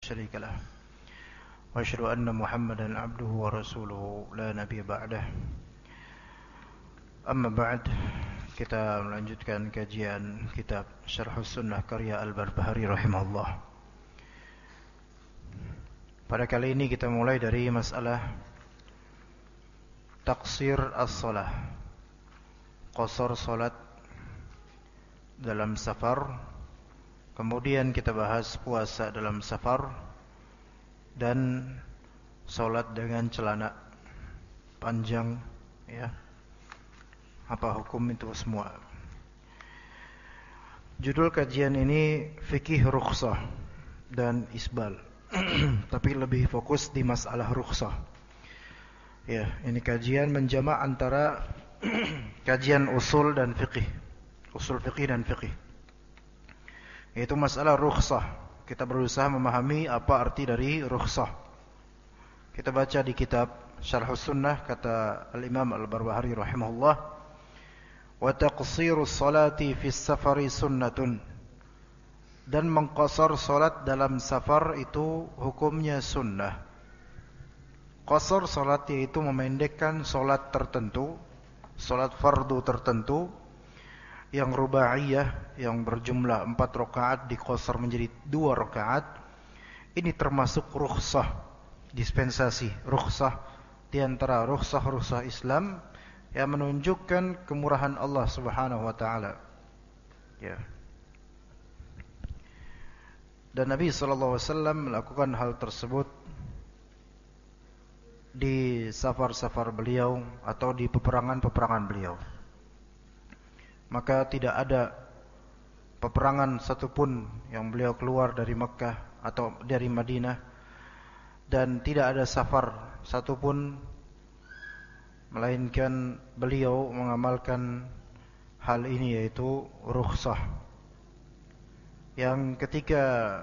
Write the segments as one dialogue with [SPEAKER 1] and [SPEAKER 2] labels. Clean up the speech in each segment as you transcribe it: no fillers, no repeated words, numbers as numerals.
[SPEAKER 1] شريك له وأشهد أن محمدا عبده ورسوله لا نبي بعده. Amma ba'd, kita melanjutkan kajian kitab Syarhus Sunnah karya Al-Barbahari rahimahullah. Pada kali ini kita mulai dari masalah taqsir as-salah, qasar salat dalam safar. Kemudian kita bahas puasa dalam safar dan salat dengan celana panjang, ya. Apa hukum itu semua? Judul kajian ini fikih rukhsah dan isbal. Tapi lebih fokus di masalah rukhsah. Ya, ini kajian menjamak antara kajian usul dan fikih. Usul fikih dan fikih. Yaitu masalah rukhsah. Kita berusaha memahami apa arti dari rukhsah. Kita baca di kitab Syarhus Sunnah, kata Al-Imam Al-Barbahari rahimahullah, wa taqsirus salati fis safari sunnatun, dan mengqasar salat dalam safar itu hukumnya sunnah. Qasar salat yaitu memendekkan salat tertentu, salat fardu tertentu yang rubaiyah, yang berjumlah 4 rakaat diqasar menjadi 2 rakaat. Ini termasuk rukhsah, dispensasi, rukhsah di antara rukhsah-rukhsah Islam yang menunjukkan kemurahan Allah Subhanahu wa taala. Ya. Dan Nabi sallallahu alaihi wasallam melakukan hal tersebut di safar-safar beliau atau di peperangan-peperangan beliau. Maka tidak ada peperangan satupun yang beliau keluar dari Mekkah atau dari Madinah, dan tidak ada safar satupun melainkan beliau mengamalkan hal ini, yaitu rukhsah. Yang ketika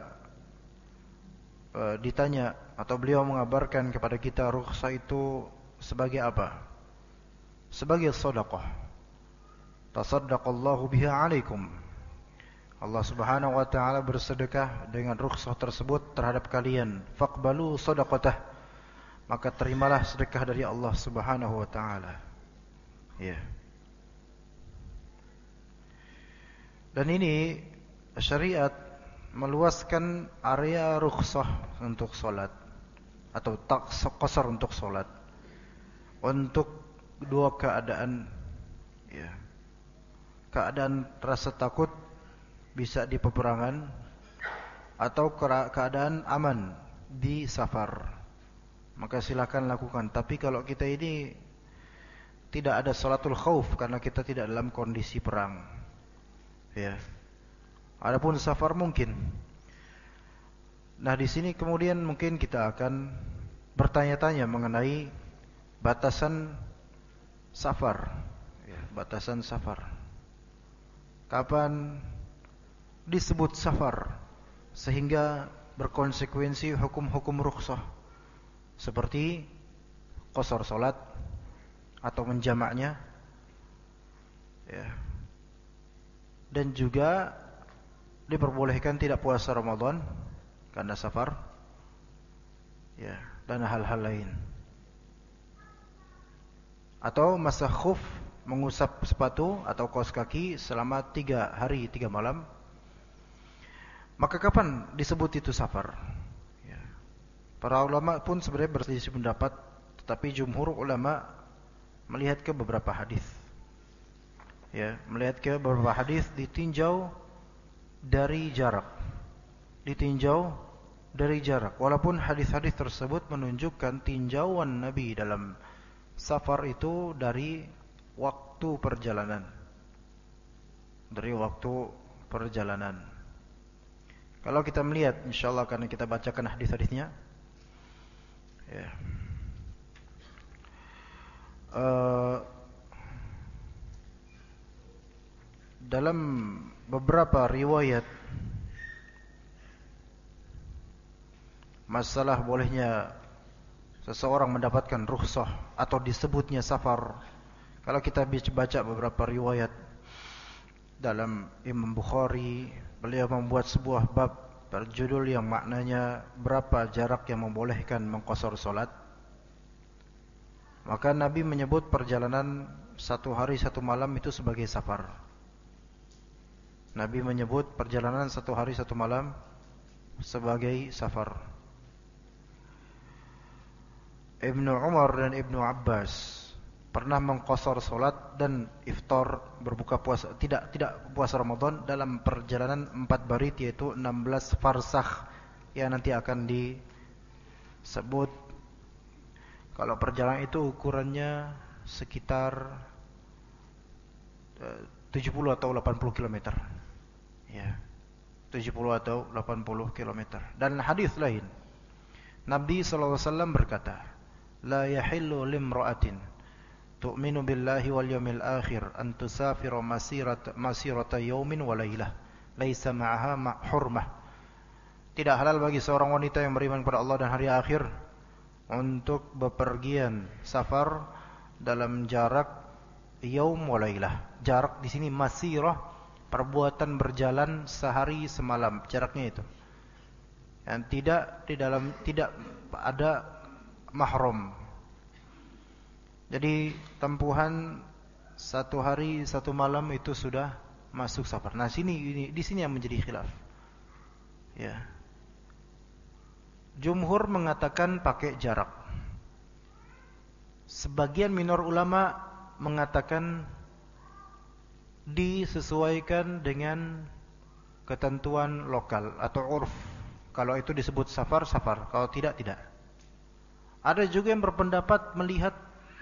[SPEAKER 1] ditanya atau beliau mengabarkan kepada kita rukhsah itu sebagai apa? Sebagai sedekah. Tasaddaqallahu biha 'alaikum. Allah Subhanahu wa taala bersedekah dengan rukhsah tersebut terhadap kalian. Faqbalu sadaqatah. Maka terimalah sedekah dari Allah Subhanahu wa taala. Ya. Dan ini syariat meluaskan area rukhsah untuk salat atau qasar untuk salat untuk dua keadaan, ya. Keadaan rasa takut bisa di peperangan atau keadaan aman di safar. Maka silakan lakukan. Tapi kalau kita ini tidak ada salatul khauf karena kita tidak dalam kondisi perang, ya. Adapun safar mungkin. Nah, di sini kemudian mungkin kita akan bertanya-tanya mengenai batasan safar, ya, batasan safar. Kapan disebut safar sehingga berkonsekuensi hukum-hukum rukhsah, seperti qasar salat atau menjamaknya, ya. Dan juga diperbolehkan tidak puasa Ramadan karena safar, ya, dan hal-hal lain. Atau masa khuf, mengusap sepatu atau kaos kaki selama 3 hari 3 malam. Maka kapan disebut itu safar? Para ulama pun sebenarnya berselisih pendapat, tetapi jumhur ulama melihat ke beberapa hadis. Ya, melihat ke beberapa hadis ditinjau dari jarak. Ditinjau dari jarak. Walaupun hadis-hadis tersebut menunjukkan tinjauan Nabi dalam safar itu dari waktu perjalanan. Dari waktu perjalanan. Kalau kita melihat, insyaallah karena kita bacakan hadis-hadisnya, ya. Dalam beberapa riwayat masalah bolehnya seseorang mendapatkan rukhsah atau disebutnya safar. Kalau kita baca beberapa riwayat dalam Imam Bukhari, beliau membuat sebuah bab berjudul yang maknanya berapa jarak yang membolehkan mengqasar salat, maka Nabi menyebut perjalanan 1 hari 1 malam itu sebagai safar. Nabi menyebut perjalanan 1 hari 1 malam sebagai safar. Ibnu Umar dan Ibnu Abbas pernah mengqasar salat dan iftar berbuka puasa, tidak puasa Ramadan dalam perjalanan 4 barit, yaitu 16 farsakh yang nanti akan disebut. Kalau perjalanan itu ukurannya sekitar 70 atau 80 km. Ya. 70 atau 80 km. Dan hadis lain, Nabi sallallahu alaihi wasallam berkata, "La yahillu limra'atin tu'minu billahi wal yawmil akhir an tusafira masirata yawmin wa laylah laisa ma'aha hurmah." Tidak halal bagi seorang wanita yang beriman kepada Allah dan hari akhir untuk bepergian safar dalam jarak yaum wa laylah. Jarak di sini masirah, perbuatan berjalan sehari semalam, jaraknya itu. Dan tidak ada mahram. Jadi tempuhan 1 hari 1 malam itu sudah masuk safar. Nah, di sini yang menjadi khilaf. Ya. Jumhur mengatakan pakai jarak. Sebagian minor ulama mengatakan disesuaikan dengan ketentuan lokal atau urf. Kalau itu disebut safar, safar. Kalau tidak, tidak. Ada juga yang berpendapat melihat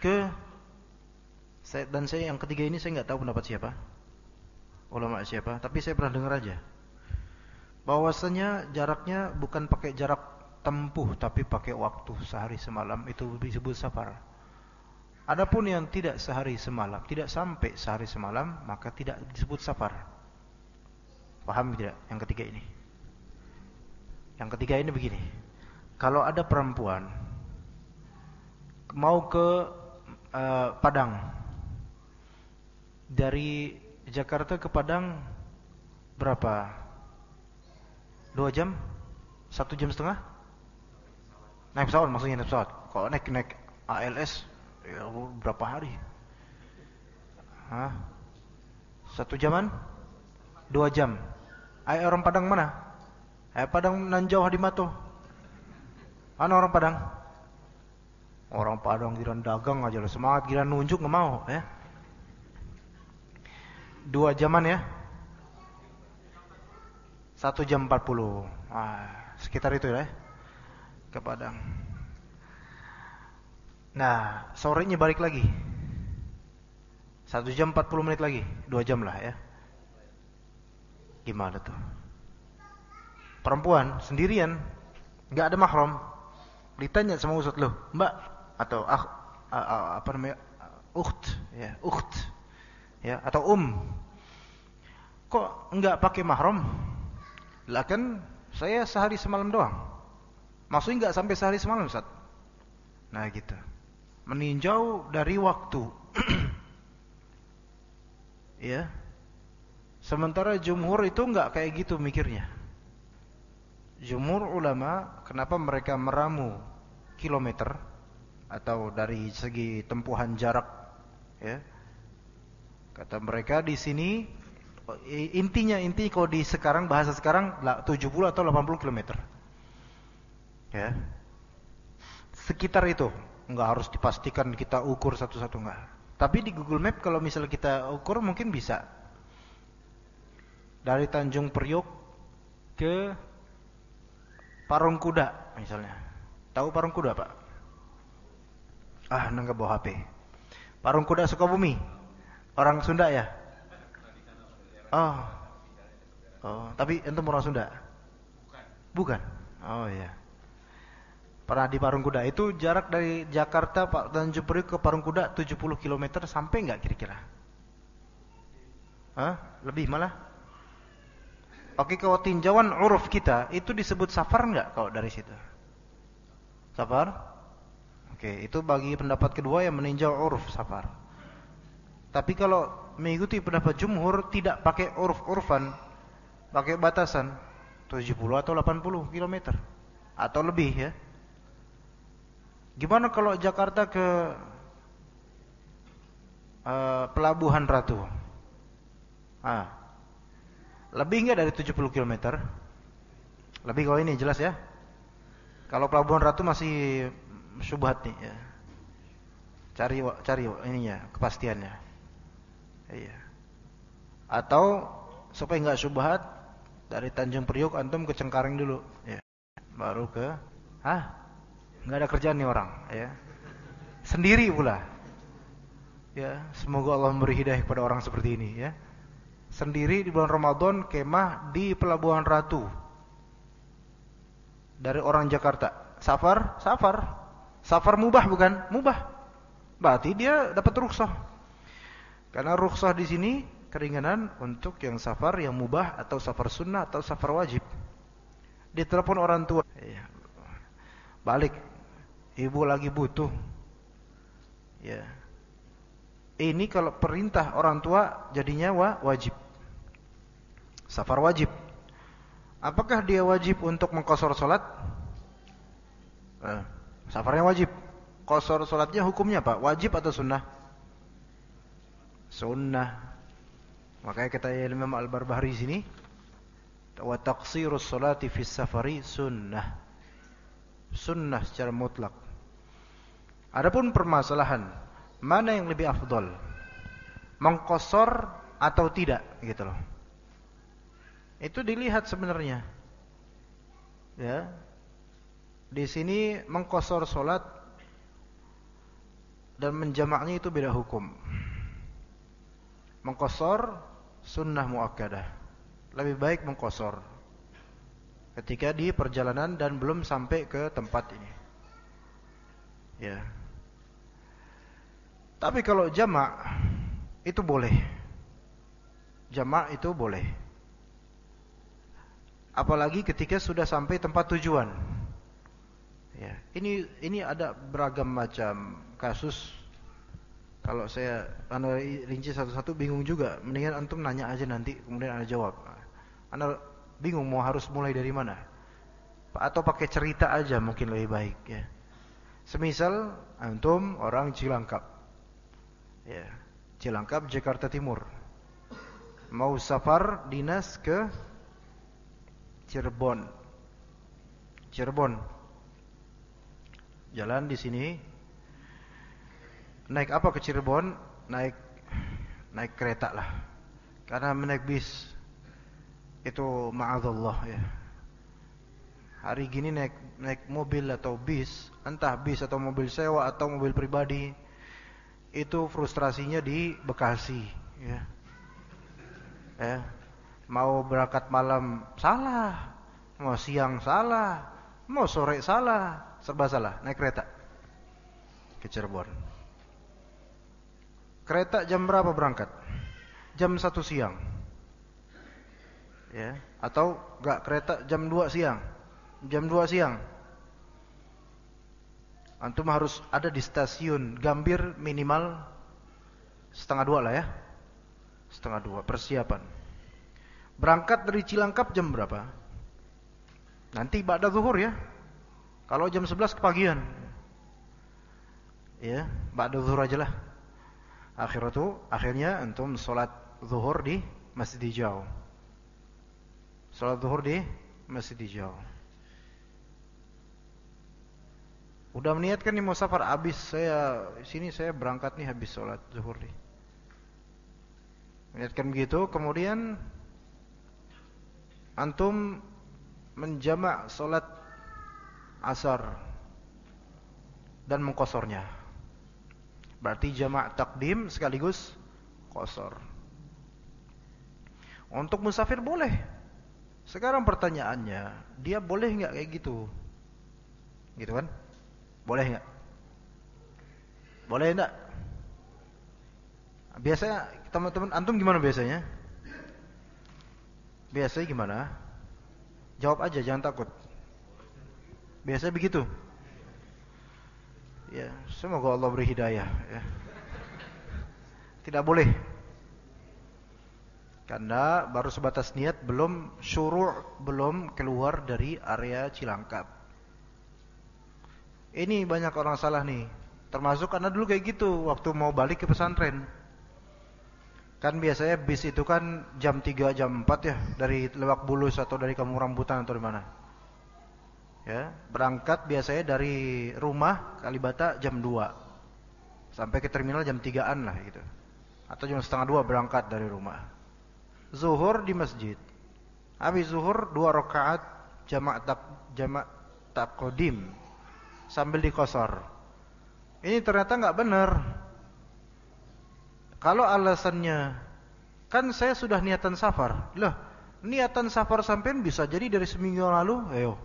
[SPEAKER 1] dan saya yang ketiga ini saya nggak tahu pendapat siapa, ulama siapa, tapi saya pernah dengar aja bahwasanya jaraknya bukan pakai jarak tempuh tapi pakai waktu sehari semalam, itu disebut safar. Adapun yang tidak sehari semalam, tidak sampai sehari semalam, maka tidak disebut safar. Paham tidak yang ketiga ini? Yang ketiga ini begini, kalau ada perempuan mau ke Padang, dari Jakarta ke Padang berapa? 2 jam? 1 jam setengah? Naik pesawat, maksudnya naik pesawat. Kalau naik ALS ya berapa hari? 1 jaman? 2 jam. Orang Padang mana? Padang Nanjau Hadimato. Mana orang Padang? Orang Padang giran dagang aja lah, semangat, giran nunjuk nggak mau ya. 2 jaman ya. 1 jam 40. Sekitar itu ya. Ke Padang. Nah, sorenya balik lagi. 1 jam 40 menit lagi. 2 jam lah ya. Gimana tuh? Perempuan sendirian, nggak ada mahram. Ditanya sama ustaz, loh, Mbak atau apa namanya, ukht ya, atau kok enggak pakai mahram? Lah kan saya sehari semalam doang. Maksudnya enggak sampai sehari semalam, Ustaz. Nah gitu, meninjau dari waktu. Ya, sementara jumhur itu enggak kayak gitu mikirnya. Jumhur ulama, kenapa mereka meramu kilometer atau dari segi tempuhan jarak, ya? Kata mereka di sini inti kalau di sekarang, bahasa sekarang 70 atau 80 km. Ya. Sekitar itu, enggak harus dipastikan kita ukur satu-satu, enggak. Tapi di Google Map kalau misalnya kita ukur mungkin bisa. Dari Tanjung Priok ke Parung Kuda misalnya. Tahu Parung Kuda, Pak? Nggak bawa HP. Parung Kuda Sukabumi. Orang Sunda ya? Oh, tapi itu orang Sunda? Bukan. Oh iya. Pernah di Parung Kuda. Itu jarak dari Jakarta Tanjung Priok ke Parung Kuda 70 km, sampai nggak kira-kira? Lebih malah. Oke, kalau tinjauan uruf kita itu disebut safar nggak kalau dari situ? Safar? Oke, itu bagi pendapat kedua yang meninjau uruf safar. Tapi kalau mengikuti pendapat jumhur, tidak pakai uruf-urfan, pakai batasan. 70 atau 80 kilometer atau lebih ya. Gimana kalau Jakarta ke Pelabuhan Ratu? Lebih enggak dari 70 kilometer? Lebih kalau ini jelas ya. Kalau Pelabuhan Ratu masih syubhat nih ya. Cari ininya, kepastiannya. Iya. Atau supaya enggak syubhat, dari Tanjung Priok antum ke Cengkareng dulu ya. Baru ke enggak ada kerjaan nih orang ya. Sendiri pula. Ya, semoga Allah memberi hidayah kepada orang seperti ini ya. Sendiri di bulan Ramadan kemah di Pelabuhan Ratu. Dari orang Jakarta. Safar mubah bukan? Mubah. Berarti dia dapat rukhsah. Karena rukhsah di sini keringanan untuk yang safar yang mubah atau safar sunnah atau safar wajib. Ditelepon orang tua. Balik. Ibu lagi butuh. Ya. Ini kalau perintah orang tua jadinya wajib. Safar wajib. Apakah dia wajib untuk mengqashar salat? Safarnya wajib. Qashar salatnya hukumnya apa? Wajib atau sunnah? Sunnah. Makanya kata Imam Al-Barbahari sini, wa taqsirus salati fis safari sunnah. Sunnah secara mutlak. Adapun permasalahan mana yang lebih afdal? Mengqashar atau tidak gitu loh. Itu dilihat sebenarnya. Ya. Di sini mengqashar salat dan menjamaknya itu beda hukum. Mengqashar sunnah muakkadah. Lebih baik mengqashar ketika di perjalanan dan belum sampai ke tempat ini. Ya. Tapi kalau jamak itu boleh. Jamak itu boleh. Apalagi ketika sudah sampai tempat tujuan. Ya, ini ada beragam macam kasus. Kalau saya rinci satu-satu bingung juga. Mendingan antum nanya aja nanti kemudian ana jawab. Ana bingung mau harus mulai dari mana. Atau pakai cerita aja mungkin lebih baik ya. Semisal antum orang Cilangkap. Ya, Cilangkap Jakarta Timur. Mau safar dinas ke Cirebon. Jalan di sini. Naik apa ke Cirebon? Naik kereta lah. Karena naik bis itu ma'adzallah ya. Hari gini naik mobil atau bis, entah bis atau mobil sewa atau mobil pribadi, itu frustrasinya di Bekasi ya. Mau berangkat malam salah, mau siang salah, mau sore salah, serba salah naik kereta ke Cirebon. Kereta jam berapa berangkat? Jam 1 siang. Ya, atau enggak kereta jam 2 siang. Jam 2 siang. Antum harus ada di stasiun Gambir minimal 1:30 lah ya. 1:30 persiapan. Berangkat dari Cilangkap jam berapa? Nanti ba'da zuhur ya. Kalau jam 11 kepagian. Ya, ba'da zuhur aja lah. Akhirnya antum salat zuhur di Masjid Hijau. Salat zuhur di Masjid Hijau. Udah meniatkan nih mau safar, habis saya berangkat nih habis salat zuhur nih. Meniatkan begitu, kemudian antum menjamak salat asar dan mengqasharnya. Berarti jamak takdim sekaligus qashar. Untuk musafir boleh. Sekarang pertanyaannya, dia boleh enggak kayak gitu? Gitu kan? Boleh enggak? Boleh enggak? Biasanya teman-teman antum gimana biasanya? Biasanya gimana? Jawab aja, jangan takut. Biasanya begitu. Ya, semoga Allah beri hidayah ya. Tidak boleh. Karena baru sebatas niat, belum syuru', belum keluar dari area Cilangkap. Ini banyak orang salah nih. Termasuk karena dulu kayak gitu waktu mau balik ke pesantren. Kan biasanya bis itu kan jam 3, jam 4 ya, dari Lebak Bulus atau dari Kampung Rambutan atau dari mana. Ya, berangkat biasanya dari rumah Kalibata jam 2. Sampai ke terminal jam 3-an lah gitu. Atau jam setengah 2 berangkat dari rumah. Zuhur di masjid. Habis zuhur 2 rakaat jamak taqdim sambil dikosor. Ini ternyata enggak benar. Kalau alasannya kan saya sudah niatan safar. Loh, niatan safar sampean bisa jadi dari seminggu lalu, ayo.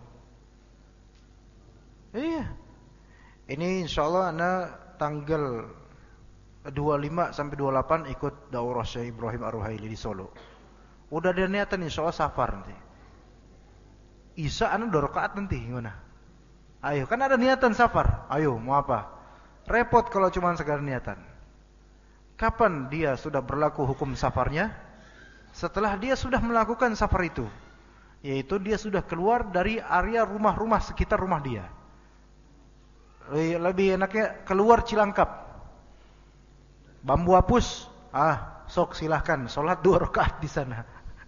[SPEAKER 1] Iya. Ini insyaallah ana tanggal 25 sampai 28 ikut daurah Syekh Ibrahim Ar-Ruhaili di Solo. Udah ada niatan insyaallah safar nanti. Isya anu 2 rakaat nanti gimana? Ayo, kan ada niatan safar. Ayo, mau apa? Repot kalau cuma sekedar niatan. Kapan dia sudah berlaku hukum safarnya? Setelah dia sudah melakukan safar itu. Yaitu dia sudah keluar dari area rumah-rumah sekitar rumah dia. Lebih enaknya keluar Cilangkap. Bambu Apus, sok silahkan sholat 2 rakaat di sana.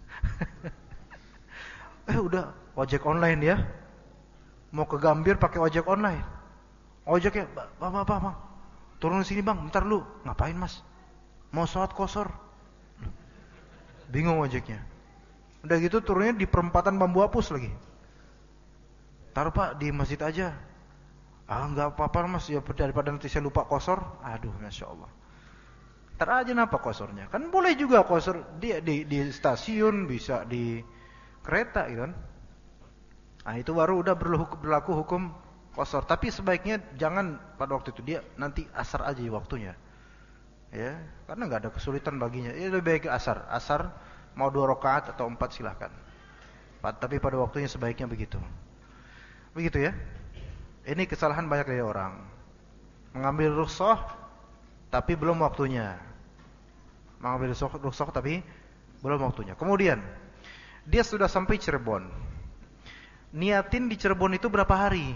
[SPEAKER 1] Udah ojek online ya. Mau ke Gambir pakai ojek online. Ojeknya, bang, turun sini bang, bentar lu. Ngapain mas? Mau sholat qashar. Bingung ojeknya. Udah gitu turunnya di perempatan Bambu Apus lagi. Taruh pak di masjid aja. Enggak apa-apa mas, ya daripada nanti saya lupa qashar. Aduh, masya Allah. Ntar aja napa qasharnya? Kan boleh juga qashar di stasiun, bisa di kereta gitu kan. Itu baru udah berlaku hukum qashar. Tapi sebaiknya jangan pada waktu itu, dia nanti asar aja waktunya. Ya, karena enggak ada kesulitan baginya. Ya lebih baik asar. Asar mau 2 rakaat atau 4 silahkan. Tapi pada waktunya sebaiknya begitu. Begitu ya. Ini kesalahan banyak dari orang. Mengambil rukhsah tapi belum waktunya. Mengambil rukhsah tapi belum waktunya. Kemudian dia sudah sampai Cirebon. Niatin di Cirebon itu berapa hari?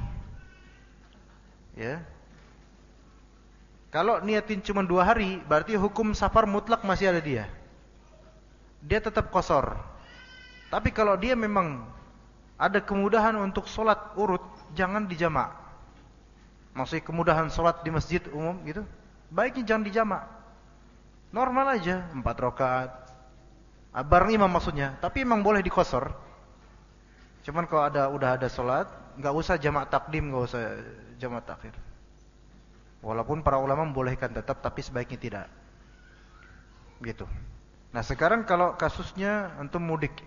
[SPEAKER 1] Ya. Kalau niatin cuma 2 hari, berarti hukum safar mutlak masih ada dia. Dia tetap qashar. Tapi kalau dia memang ada kemudahan untuk sholat urut, jangan dijamak. Maksudnya kemudahan sholat di masjid umum gitu, baiknya jangan dijamak. Normal aja, 4 rakaat. Bareng imam maksudnya, tapi memang boleh diqashar. Cuman kalau udah ada sholat, enggak usah jamak takdim, enggak usah jamak takhir. Walaupun para ulama membolehkan tetap, tapi sebaiknya tidak. Gitu. Nah, sekarang kalau kasusnya antum mudik.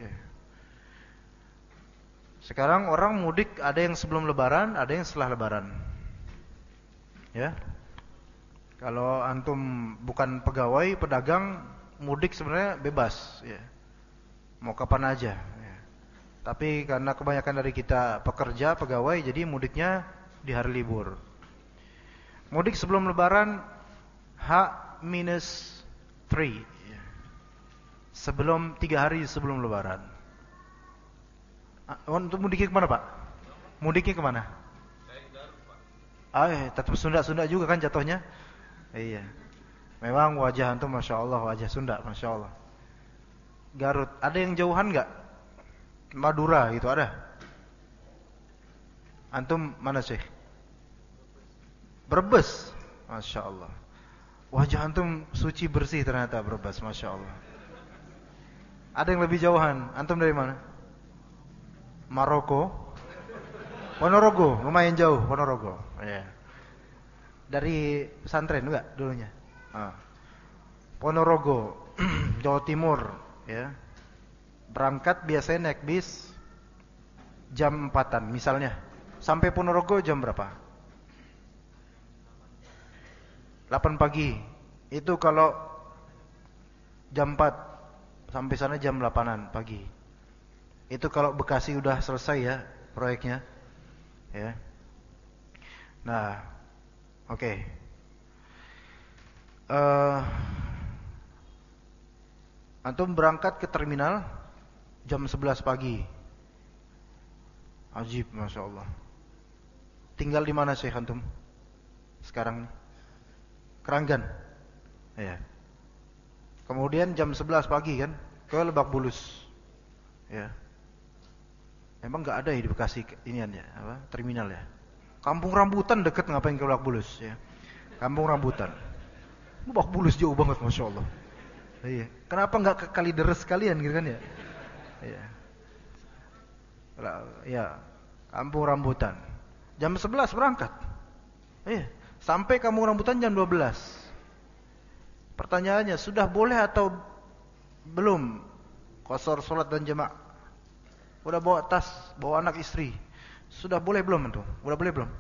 [SPEAKER 1] Sekarang orang mudik ada yang sebelum lebaran, ada yang setelah lebaran. Ya. Kalau antum bukan pegawai, pedagang, mudik sebenarnya bebas ya. Mau kapan aja ya. Tapi karena kebanyakan dari kita pekerja, pegawai, jadi mudiknya di hari libur. Mudik sebelum lebaran H-3 ya. Sebelum 3 hari sebelum lebaran. Untuk mudiknya kemana pak? Mudiknya kemana? Saya ke Garut pak. Tetap Sunda-Sunda juga kan jatuhnya. Iya. Memang wajah antum masya Allah, wajah Sunda masya Allah. Garut. Ada yang jauhan nggak? Madura gitu ada? Antum mana sih? Brebes. Masya Allah. Wajah antum suci bersih ternyata Brebes, masya Allah. Ada yang lebih jauhan? Antum dari mana? Maroko. Ponorogo, lumayan jauh Ponorogo. Ya. Dari pesantren enggak dulunya? Ponorogo, Jawa Timur, ya. Berangkat biasanya naik bis jam 4-an misalnya. Sampai Ponorogo jam berapa? 8 pagi. Itu kalau jam 4 sampai sana jam 8-an pagi. Itu kalau Bekasi udah selesai ya proyeknya. Ya. Nah, oke. Antum berangkat ke terminal jam 11 pagi. Ajib, Masya Allah. Tinggal di mana Syekh antum sekarang nih? Keranggan. Ya. Kemudian jam 11 pagi kan ke Lebak Bulus. Ya. Emang enggak ada ya di Bekasi iniannya, apa? Terminal ya. Kampung Rambutan deket, ngapain ke Lebak Bulus ya. Kampung Rambutan. Lebak Bulus jauh banget, Masya Allah. Iya. Kenapa enggak ke Kalideres sekalian gitu kan ya? Iya. Ya, Kampung Rambutan. Jam 11 berangkat. Iya. Sampai Kampung Rambutan jam 12. Pertanyaannya, sudah boleh atau belum qasar salat dan jamaah? Udah bawa tas, bawa anak istri. Sudah boleh belum antum? Udah boleh belum?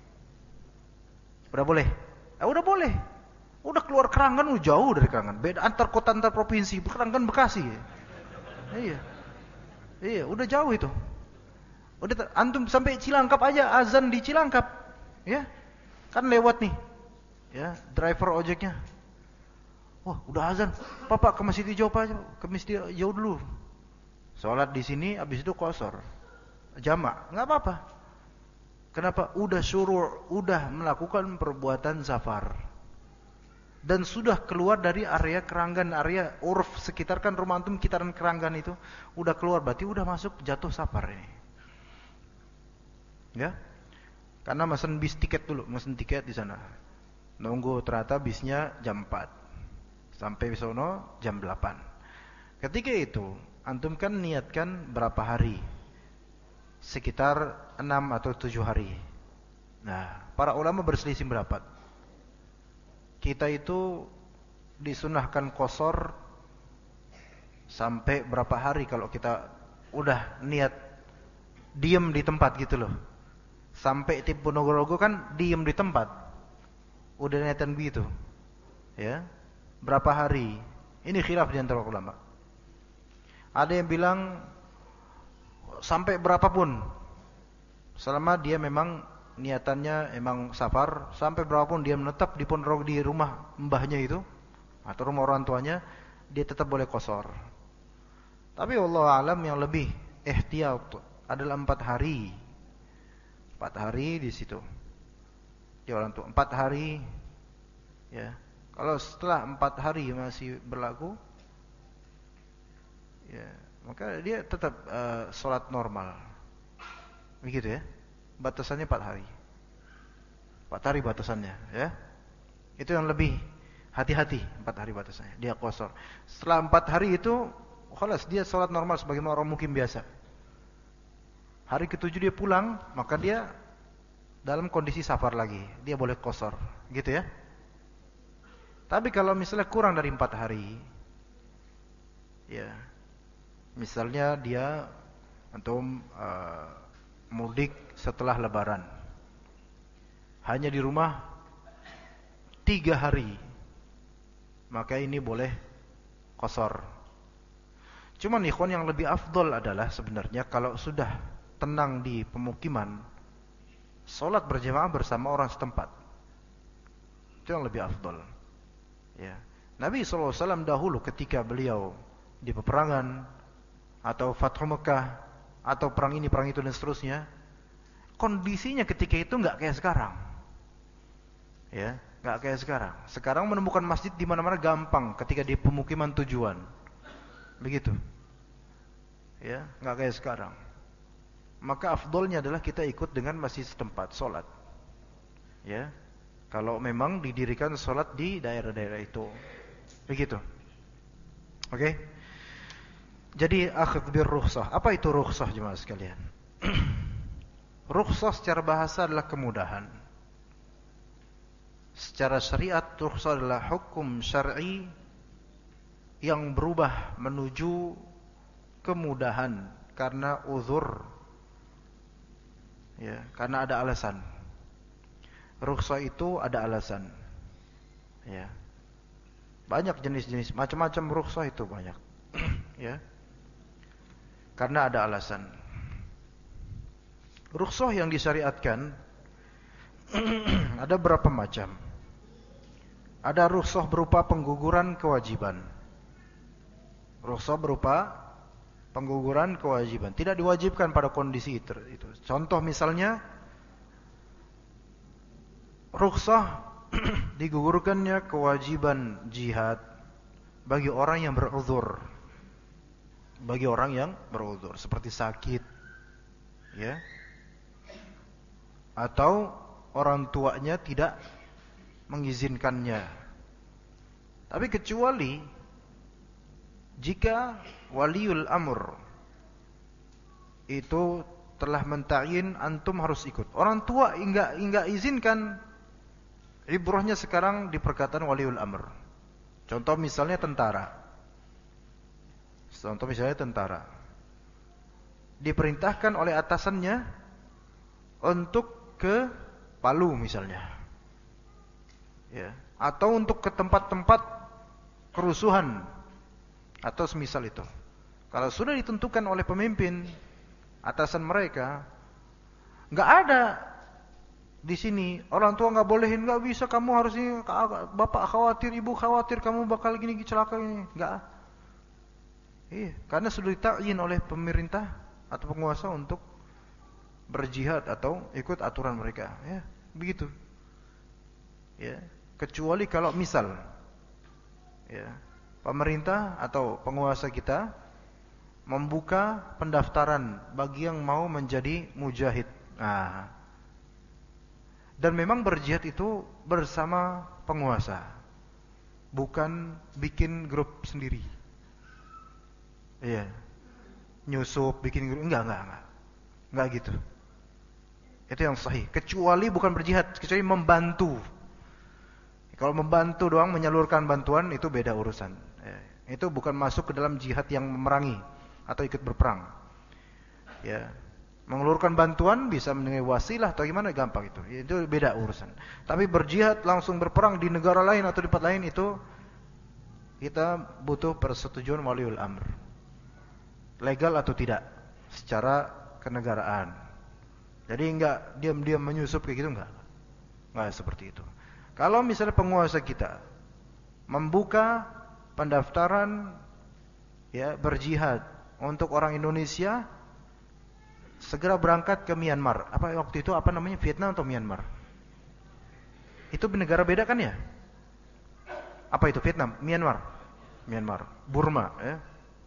[SPEAKER 1] Udah boleh. Udah boleh. Udah keluar Keranggan, udah jauh dari Keranggan. Beda antar kota antar provinsi, Keranggan Bekasi. Iya. Iya, udah jauh itu. Udah antum sampai Cilangkap aja, azan di Cilangkap. Ya. Kan lewat nih. Ya, driver ojeknya. Wah, udah azan. Bapak ke Masjid Hijau aja, ke Masjid Hijau dulu. Salat di sini, habis itu qasar. Jamak, enggak apa-apa. Kenapa? Udah syuru', udah melakukan perbuatan safar. Dan sudah keluar dari area Keranggan, area urf sekitar kan rumah antum sekitaran Keranggan itu, udah keluar, berarti udah masuk jatuh safar ini. Ya. Karena mesen bis tiket dulu, mesen tiket di sana. Nunggu ternyata bisnya jam 4. Sampai sono jam 8. Ketika itu, antum kan niatkan berapa hari? Sekitar 6 atau 7 hari. Nah, para ulama berselisih pendapat. Kita itu disunahkan qasar sampai berapa hari kalau kita udah niat diam di tempat gitu loh. Sampai di Ponorogo kan diam di tempat. Udah niatan begitu. Ya. Berapa hari? Ini khilaf di antara ulama. Ada yang bilang sampai berapapun. Selama dia memang niatannya emang safar, sampai berapapun dia menetap di Ponorogo, di rumah mbahnya itu atau rumah orang tuanya, dia tetap boleh qasar. Tapi wallahu alam yang lebih ihtiyat adalah 4 hari. 4 hari di situ. Di orang tua 4 hari. Ya. Kalau setelah 4 hari masih berlaku, ya, maka dia tetap sholat normal. Begitu ya. Batasannya 4 hari. 4 hari batasannya, ya. Itu yang lebih hati-hati, 4 hari batasannya. Dia qasar. Setelah 4 hari itu, khalas dia sholat normal sebagaimana orang mukim biasa. Hari ke-7 dia pulang, maka dia dalam kondisi safar lagi. Dia boleh qasar, gitu ya. Tapi kalau misalnya kurang dari 4 hari, ya, misalnya dia antum mudik setelah Lebaran, hanya di rumah 3 hari, maka ini boleh qasar. Cuman ikhwan yang lebih afdol adalah sebenarnya kalau sudah tenang di pemukiman, sholat berjamaah bersama orang setempat. Itu yang lebih afdol. Ya. Nabi SAW dahulu ketika beliau di peperangan atau Fathu Mekah atau perang ini perang itu dan seterusnya, kondisinya ketika itu enggak kayak sekarang. Ya, enggak kayak sekarang. Sekarang menemukan masjid di mana-mana gampang ketika di pemukiman tujuan. Begitu. Ya, enggak kayak sekarang. Maka afdolnya adalah kita ikut dengan masjid setempat salat. Ya. Kalau memang didirikan salat di daerah-daerah itu. Begitu. Oke. Jadi akhdh bir rukhsah. Apa itu rukhsah jemaah sekalian? Rukhsah secara bahasa adalah kemudahan. Secara syariat rukhsah adalah hukum syar'i yang berubah menuju kemudahan karena uzur. Ya, karena ada alasan. Rukhsah itu ada alasan. Ya. Banyak jenis-jenis, macam-macam rukhsah itu banyak. Ya. Karena ada alasan. Rukhsah yang disyariatkan ada berapa macam? Ada rukhsah berupa pengguguran kewajiban. Rukhsah berupa pengguguran kewajiban, tidak diwajibkan pada kondisi itu. Contoh misalnya rukhsah digugurkannya kewajiban jihad bagi orang yang beruzur. Bagi orang yang beruzur seperti sakit, ya. Atau orang tuanya tidak mengizinkannya. Tapi kecuali jika waliul amr itu telah mentayin antum harus ikut. Orang tua enggak izinkan, ibrahnya sekarang di perkataan waliul amr. Contoh misalnya tentara. Diperintahkan oleh atasannya untuk ke Palu misalnya. Ya, atau untuk ke tempat-tempat kerusuhan atau semisal itu. Kalau sudah ditentukan oleh pemimpin atasan mereka, nggak ada di sini orang tua nggak bolehin, nggak bisa, kamu harus ini, bapak khawatir, ibu khawatir kamu bakal gini celaka ini, nggak. Iya, karena sudah ditakyin oleh pemerintah atau penguasa untuk berjihad atau ikut aturan mereka, ya begitu. Ya, kecuali kalau misal, ya, pemerintah atau penguasa kita membuka pendaftaran bagi yang mau menjadi mujahid. Nah, dan memang berjihad itu bersama penguasa, bukan bikin grup sendiri. Iya, nyusup bikin grup, enggak gitu. Itu yang sahih. Kecuali bukan berjihad, kecuali membantu. Kalau membantu doang, menyalurkan bantuan, itu beda urusan. Itu bukan masuk ke dalam jihad yang memerangi atau ikut berperang. Ya, mengelurkan bantuan bisa mengenai wasilah atau gimana, gampang itu. Itu beda urusan. Tapi berjihad langsung berperang di negara lain atau di tempat lain, itu kita butuh persetujuan waliul amr. Legal atau tidak secara kenegaraan. Jadi enggak diam-diam menyusup kayak gitu, enggak seperti itu. Kalau misalnya penguasa kita membuka pendaftaran, ya, berjihad untuk orang Indonesia, segera berangkat ke Myanmar. Waktu itu namanya, Vietnam atau Myanmar? Itu negara beda kan ya? Apa itu Vietnam? Myanmar. Burma, ya.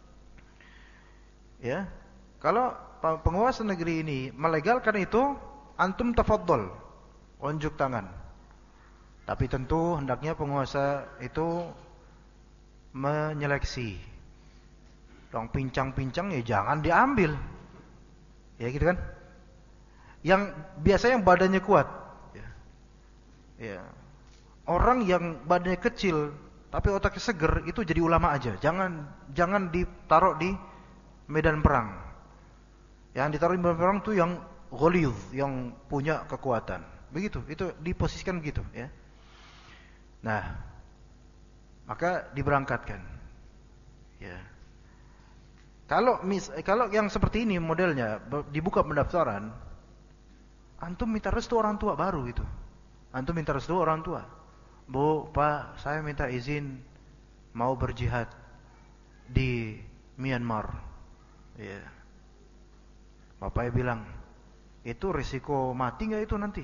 [SPEAKER 1] Ya. Kalau penguasa negeri ini melegalkan itu, antum tafadhol, unjuk tangan. Tapi tentu hendaknya penguasa itu menyeleksi. Dong pincang-pincang ya jangan diambil. Ya gitu kan? Yang biasanya yang badannya kuat. Ya. Orang yang badannya kecil tapi otaknya seger, itu jadi ulama aja. Jangan ditaruh di medan perang. Yang ditaruh di medan perang itu yang ghalidh, yang punya kekuatan. Begitu, itu diposisikan begitu, ya. Nah, maka diberangkatkan. Ya. Kalau yang seperti ini modelnya dibuka pendaftaran, antum minta restu orang tua baru itu. Antum minta restu orang tua. Bu, Pak, saya minta izin mau berjihad di Myanmar. Ya. Bapaknya bilang, itu risiko mati nggak itu nanti?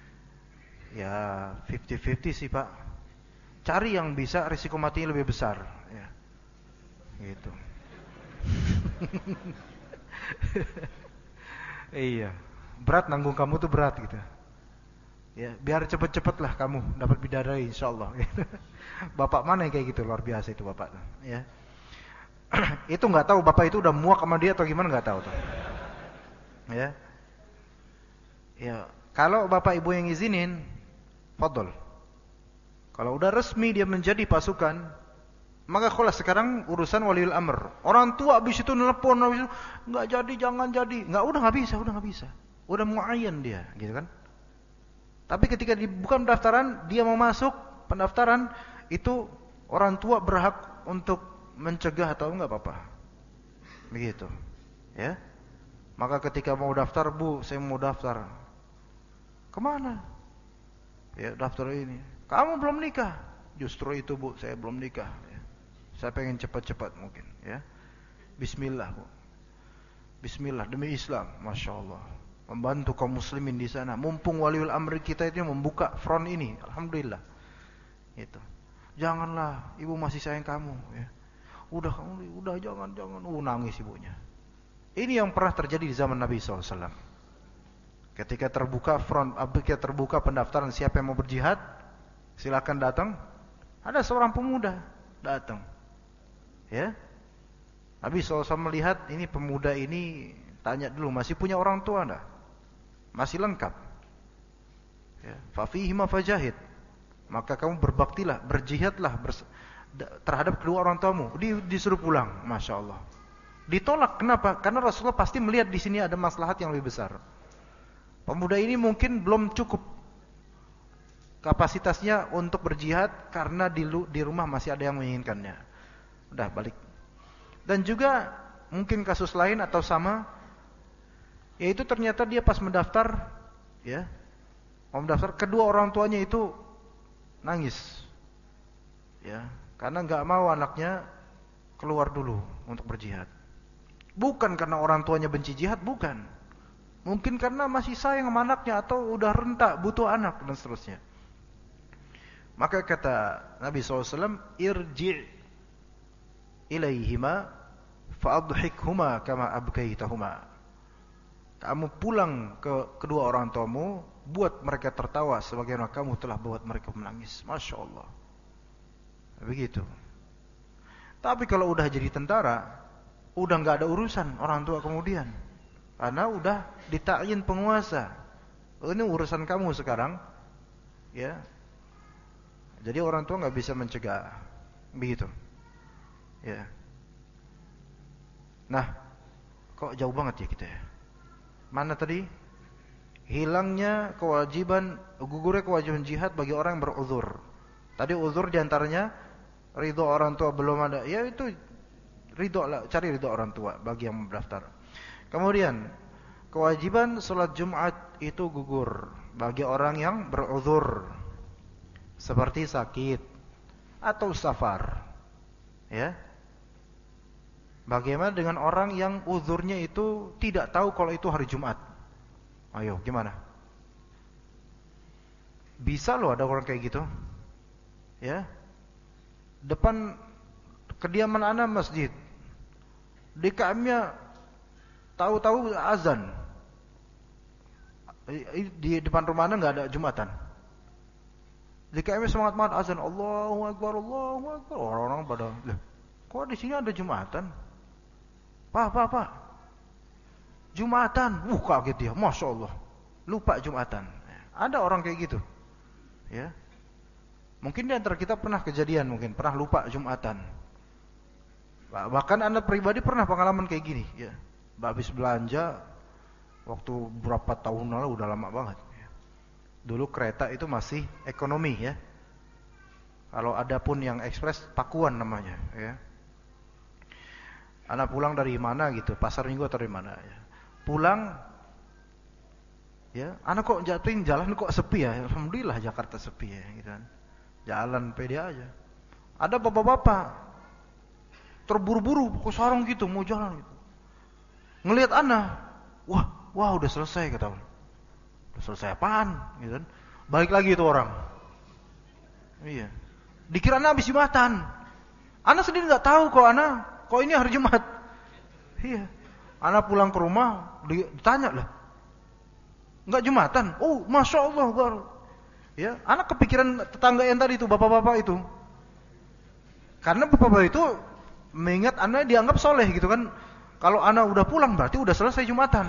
[SPEAKER 1] Ya 50-50 sih Pak. Cari yang bisa risiko matinya lebih besar. Ya. Gitu. Iya, berat, nanggung kamu tuh berat gitu. Ya, biar cepet-cepet lah kamu dapat bidadari insyaallah. Bapak mana yang kayak gitu, luar biasa itu bapak. Ya. Itu nggak tahu bapak itu udah muak sama dia atau gimana, nggak tahu tuh. Ya. Ya, kalau bapak ibu yang izinin, fadhol. Kalau udah resmi dia menjadi pasukan, maka khulas sekarang urusan waliul amr. Orang tua habis itu nelpon, habis itu enggak jadi, jangan jadi. Udah enggak bisa. Udah muayyan dia, gitu kan? Tapi ketika dibuka pendaftaran, dia mau masuk pendaftaran, itu orang tua berhak untuk mencegah atau enggak apa-apa. Begitu. Ya. Maka ketika mau daftar, Bu, saya mau daftar. Kemana? Ya, daftar ini. Kamu belum nikah. Justru itu, Bu, saya belum nikah. Saya pengen cepat-cepat mungkin, ya. Bismillah, Bu. Bismillah demi Islam, Masya Allah. Membantu kaum muslimin di sana. Mumpung waliul amri kita itu membuka front ini, alhamdulillah. Itu. Janganlah, ibu masih sayang kamu, ya. Udah jangan. Nangis ibunya. Ini yang pernah terjadi di zaman Nabi SAW. Ketika terbuka pendaftaran siapa yang mau berjihad, silakan datang. Ada seorang pemuda datang, ya. Nabi SAW melihat ini pemuda ini, tanya dulu masih punya orang tua enggak? Masih lengkap. Ya, fa fihi ma fajahid. Maka kamu berbaktilah, berjihadlah terhadap kedua orang tuamu. Disuruh pulang, Masya Allah. Ditolak, kenapa? Karena Rasulullah pasti melihat di sini ada maslahat yang lebih besar. Pemuda ini mungkin belum cukup kapasitasnya untuk berjihad karena di rumah masih ada yang menginginkannya. Udah balik. Dan juga mungkin kasus lain atau sama, yaitu ternyata dia pas mendaftar, ya, mau mendaftar, kedua orang tuanya itu nangis, ya, karena nggak mau anaknya keluar dulu untuk berjihad. Bukan karena orang tuanya benci jihad, bukan. Mungkin karena masih sayang sama anaknya atau udah rentak butuh anak dan seterusnya. Maka kata Nabi SAW, irji' ilaihima fa'adhikhuma kama abkaitahuma. Kamu pulang ke kedua orang tuamu, buat mereka tertawa sebagaimana kamu telah buat mereka menangis. Masya Allah. Begitu. Tapi kalau udah jadi tentara, udah nggak ada urusan orang tua kemudian, karena udah ditakyin penguasa. Ini urusan kamu sekarang, ya. Jadi orang tua nggak bisa mencegah, begitu, ya. Nah, kok jauh banget ya kita ya? Mana tadi? Hilangnya kewajiban, gugurnya kewajiban jihad bagi orang yang beruzur. Tadi uzur diantaranya ridho orang tua belum ada, ya itu ridho lah, cari ridho orang tua bagi yang mendaftar. Kemudian kewajiban sholat Jumat itu gugur bagi orang yang beruzur, seperti sakit atau safar, ya. Bagaimana dengan orang yang uzurnya itu tidak tahu kalau itu hari Jumat? Ayo, gimana? Bisa loh ada orang kayak gitu, ya. Depan kediaman anak masjid, di KM-nya tahu-tahu azan, di depan rumah anak nggak ada Jumatan. Di KM-nya semangat-semangat azan, Allahu Akbar, Allahu Akbar. Orang-orang pada, "Loh, kok di sini ada Jumatan? Pak, Jumatan." Kaget dia, Masya Allah, lupa Jumatan. Ada orang kayak gitu, ya. Mungkin di antara kita pernah kejadian, mungkin pernah lupa Jumatan. Bahkan anak pribadi pernah pengalaman kayak gini, ya. Habis belanja waktu berapa tahun lalu, udah lama banget, ya. Dulu kereta itu masih ekonomi, ya. Kalau ada pun yang ekspres, Pakuan namanya, ya. Anak pulang dari mana gitu, pasar minggu atau dari mana, ya. Pulang, ya, anak kok jatuhin jalan kok sepi ya. Alhamdulillah Jakarta sepi ya, gitu kan. Jalan pede aja. Ada bapak-bapak terburu-buru ke sarung gitu, mau jalan gitu. Ngelihat anak, wah udah selesai kata. Udah selesai apaan? Gitu kan. Balik lagi itu orang. Iya. Dikira anak habis Jumatan. Anak sendiri nggak tahu kok ini hari Jumat. Iya. Anak pulang ke rumah ditanya lah, nggak Jumatan? Oh, Masya Allah. Ya, anak kepikiran tetangga yang tadi itu, bapak-bapak itu. Karena bapak-bapak itu mengingat anak dianggap soleh gitu kan. Kalau anak udah pulang berarti udah selesai Jumatan.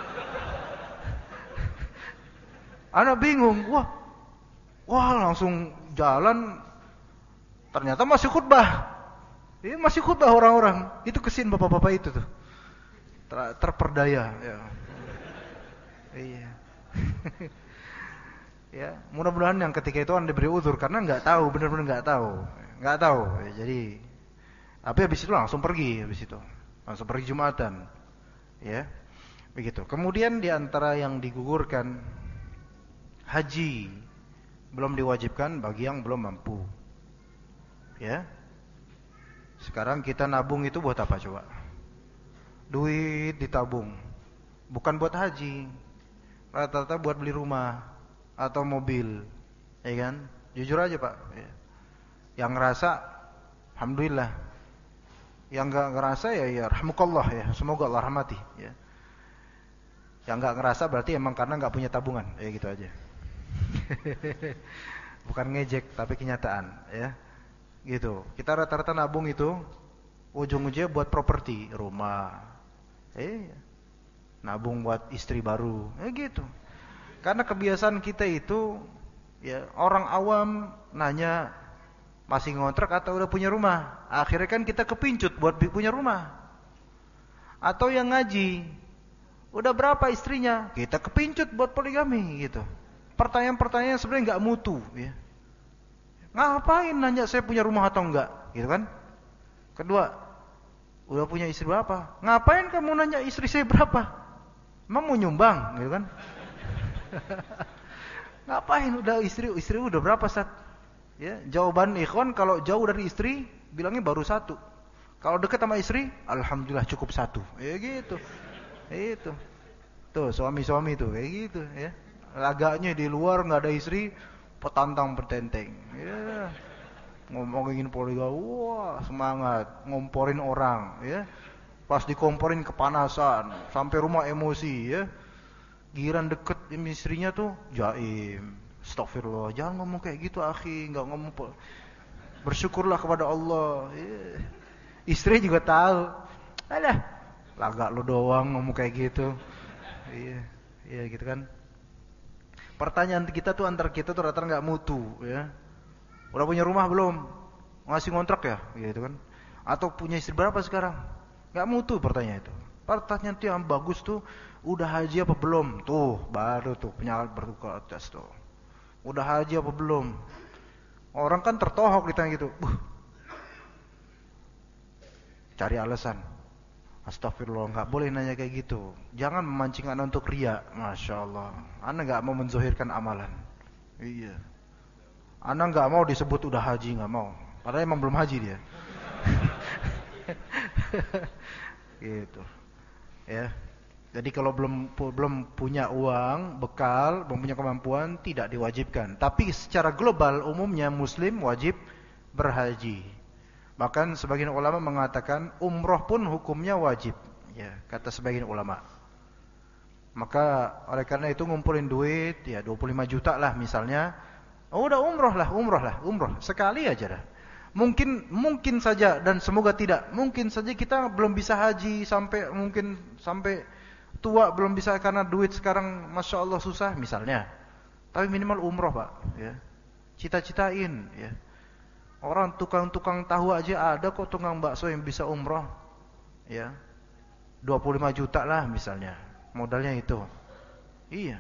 [SPEAKER 1] Anak bingung, wah langsung jalan. Ternyata masih khutbah. Masih khutbah orang-orang. Itu kesin bapak-bapak itu tuh. Terperdaya. Ya. Iya. Ya, mudah-mudahan yang ketika itu kan diberi uzur karena nggak tahu, benar-benar nggak tahu. Ya, jadi, tapi habis itu langsung pergi, langsung pergi Jumatan, ya, begitu. Kemudian di antara yang digugurkan, haji belum diwajibkan bagi yang belum mampu, ya. Sekarang kita nabung itu buat apa coba? Duit ditabung. Bukan buat haji. Rata-rata buat beli rumah atau mobil. Ya kan? Jujur aja Pak. Ya. Yang ngerasa alhamdulillah. Yang enggak ngerasa ya rahmukallah ya. Semoga Allah rahmati ya. Yang enggak ngerasa berarti emang karena enggak punya tabungan. Ya gitu aja. Bukan ngejek tapi kenyataan ya. Gitu. Kita rata-rata nabung itu ujung-ujungnya buat properti, rumah. Nabung buat istri baru. Gitu. Karena kebiasaan kita itu ya orang awam nanya masih ngontrak atau udah punya rumah. Akhirnya kan kita kepincut buat punya rumah. Atau yang ngaji, udah berapa istrinya? Kita kepincut buat poligami gitu. Pertanyaan-pertanyaan sebenarnya enggak mutu ya. Ngapain nanya saya punya rumah atau enggak? Gitu kan? Kedua, udah punya istri berapa? Ngapain kamu nanya istri saya berapa? Emang mau nyumbang, gitu kan? Ngapain udah istri udah berapa Ustaz? Ya, jawaban ikhwan kalau jauh dari istri bilangnya baru satu. Kalau dekat sama istri, alhamdulillah cukup satu. Ya gitu. Itu. Tuh suami-suami tuh kayak gitu ya. Lagaknya di luar enggak ada istri, petantang petenteng. Ya. Ngomongin poligami, wah semangat, ngomporin orang ya. Pas dikomporin kepanasan, sampai rumah emosi ya. Giran deket istrinya tuh jaim. Astagfirullah, jangan ngomong kayak gitu akhi, enggak ngomong bersyukurlah kepada Allah. Ya. Istri juga tahu. Alah, lagak lu doang ngomong kayak gitu. Iya, iya gitu kan. Pertanyaan kita tuh antar kita tuh rata-rata enggak mutu ya. Udah punya rumah belum? Ngasih kontrak ya? Gitu kan. Atau punya istri berapa sekarang? Enggak mutu pertanyaan itu. Pertanyaan itu yang bagus tuh, udah haji apa belum? Tuh, baru tuh punya alat bertukar atas tuh. Udah haji apa belum? Orang kan tertohok ditanya gitu. Cari alasan. Astagfirullah, enggak boleh nanya kayak gitu. Jangan memancing anak untuk riya. Masya Allah. Anda enggak mau menzohirkan amalan. Iya. Anda enggak mau disebut udah haji, enggak mau. Padahal emang belum haji dia. Gitu. Ya. Jadi kalau belum punya uang, bekal, belum punya kemampuan tidak diwajibkan. Tapi secara global umumnya muslim wajib berhaji. Bahkan sebagian ulama mengatakan umroh pun hukumnya wajib. Ya, kata sebagian ulama. Maka oleh karena itu ngumpulin duit ya 25 juta lah misalnya. Oh, udah umroh lah, umroh sekali aja dah. Mungkin saja dan semoga tidak. Mungkin saja kita belum bisa haji sampai tua belum bisa karena duit sekarang Masya Allah susah misalnya. Tapi minimal umroh Pak. Ya. Cita-citain. Ya. Orang tukang-tukang tahu aja ada kok tukang bakso yang bisa umroh. Ya. 25 juta lah misalnya. Modalnya itu. Iya.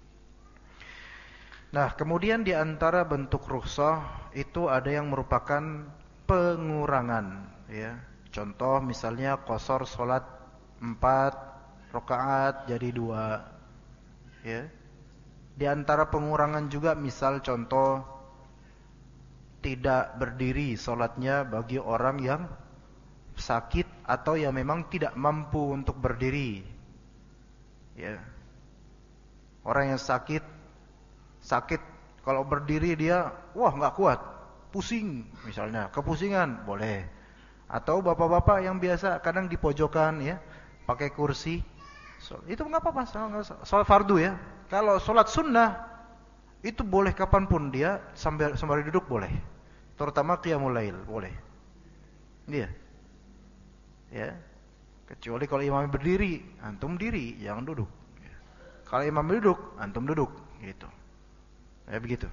[SPEAKER 1] Nah, kemudian di antara bentuk rukhsah itu ada yang merupakan pengurangan, ya. Contoh misalnya qashar salat 4 rakaat jadi 2, ya. Di antara pengurangan juga misal contoh tidak berdiri salatnya bagi orang yang sakit atau yang memang tidak mampu untuk berdiri. Ya. Orang yang sakit kalau berdiri dia wah enggak kuat, pusing misalnya, kepusingan boleh. Atau bapak-bapak yang biasa kadang di pojokan ya, pakai kursi. Itu enggak apa-apa, salat fardu ya. Kalau salat sunnah itu boleh kapanpun dia sambil duduk boleh. Terutama qiyamul lail boleh. Iya. Ya. Kecuali kalau imam berdiri, antum diri, jangan duduk. Kalau imam duduk, antum duduk gitu. Ya begitu.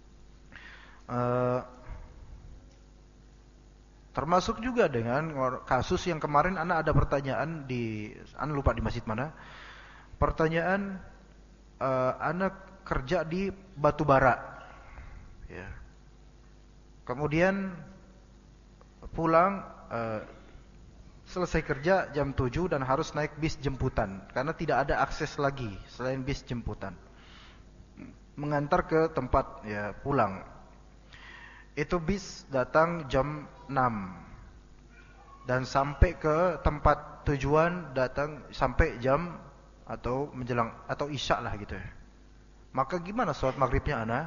[SPEAKER 1] Termasuk juga dengan kasus yang kemarin ana ada pertanyaan ana lupa di masjid mana. Pertanyaan ana kerja di batubara. Ya. Kemudian pulang selesai kerja jam 7 dan harus naik bis jemputan karena tidak ada akses lagi selain bis jemputan. Mengantar ke tempat ya pulang. Itu bis datang jam 6. dan sampai ke tempat tujuan datang sampai jam atau menjelang atau isya lah gitu ya. Maka gimana sholat maghribnya ana?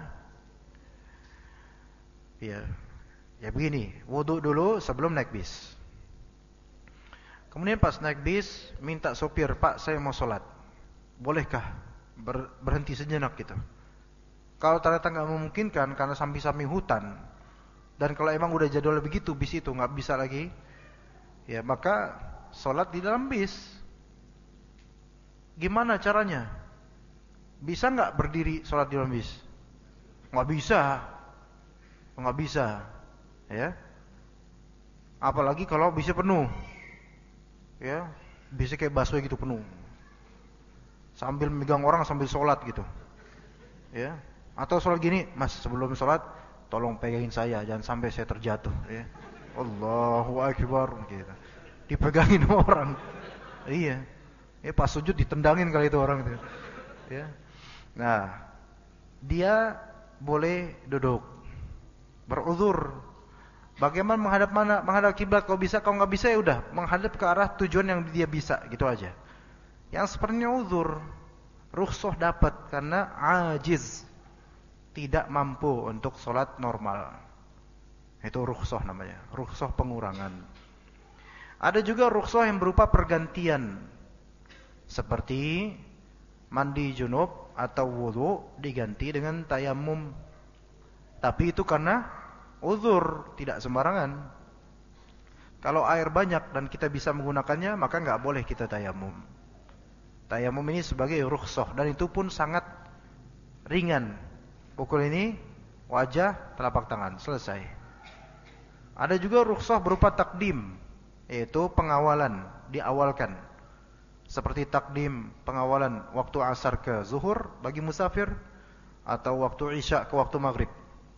[SPEAKER 1] Ya, ya begini, wudu dulu sebelum naik bis. Kemudian pas naik bis minta sopir, Pak saya mau sholat, bolehkah berhenti sejenak gitu? Kalau ternyata nggak memungkinkan karena samping-samping hutan, dan kalau emang udah jadwal begitu bis itu nggak bisa lagi, ya maka sholat di dalam bis. Gimana caranya? Bisa nggak berdiri sholat di dalam bis? Nggak bisa, nggak bisa, ya. Apalagi kalau bisnya penuh, ya, bisnya kayak busway gitu penuh, sambil megang orang sambil sholat gitu, ya. Atau sholat gini, Mas sebelum sholat tolong pegangin saya, jangan sampai saya terjatuh, ya. Allahu Akbar gitu. Dipegangin orang. Iya. Ya pas sujud ditendangin kali itu orang itu. Ya. Nah, dia boleh duduk. Beruzur. Bagaimana menghadap mana? Menghadap kiblat kalau bisa, kalau enggak bisa ya udah menghadap ke arah tujuan yang dia bisa, gitu aja. Yang sepertinya uzur, rukhsah dapat karena ajiz, tidak mampu untuk sholat normal. Itu rukhsah namanya, rukhsah pengurangan. Ada juga rukhsah yang berupa pergantian, seperti mandi junub atau wudu diganti dengan tayamum. Tapi itu karena uzur, tidak sembarangan. Kalau air banyak dan kita bisa menggunakannya, maka nggak boleh kita tayamum. Tayamum ini sebagai rukhsah, dan itu pun sangat ringan. Pukul ini, wajah, telapak tangan, selesai. Ada juga rukhsah berupa takdim, yaitu pengawalan, diawalkan. Seperti takdim, pengawalan waktu asar ke zuhur bagi musafir, atau waktu isya ke waktu maghrib.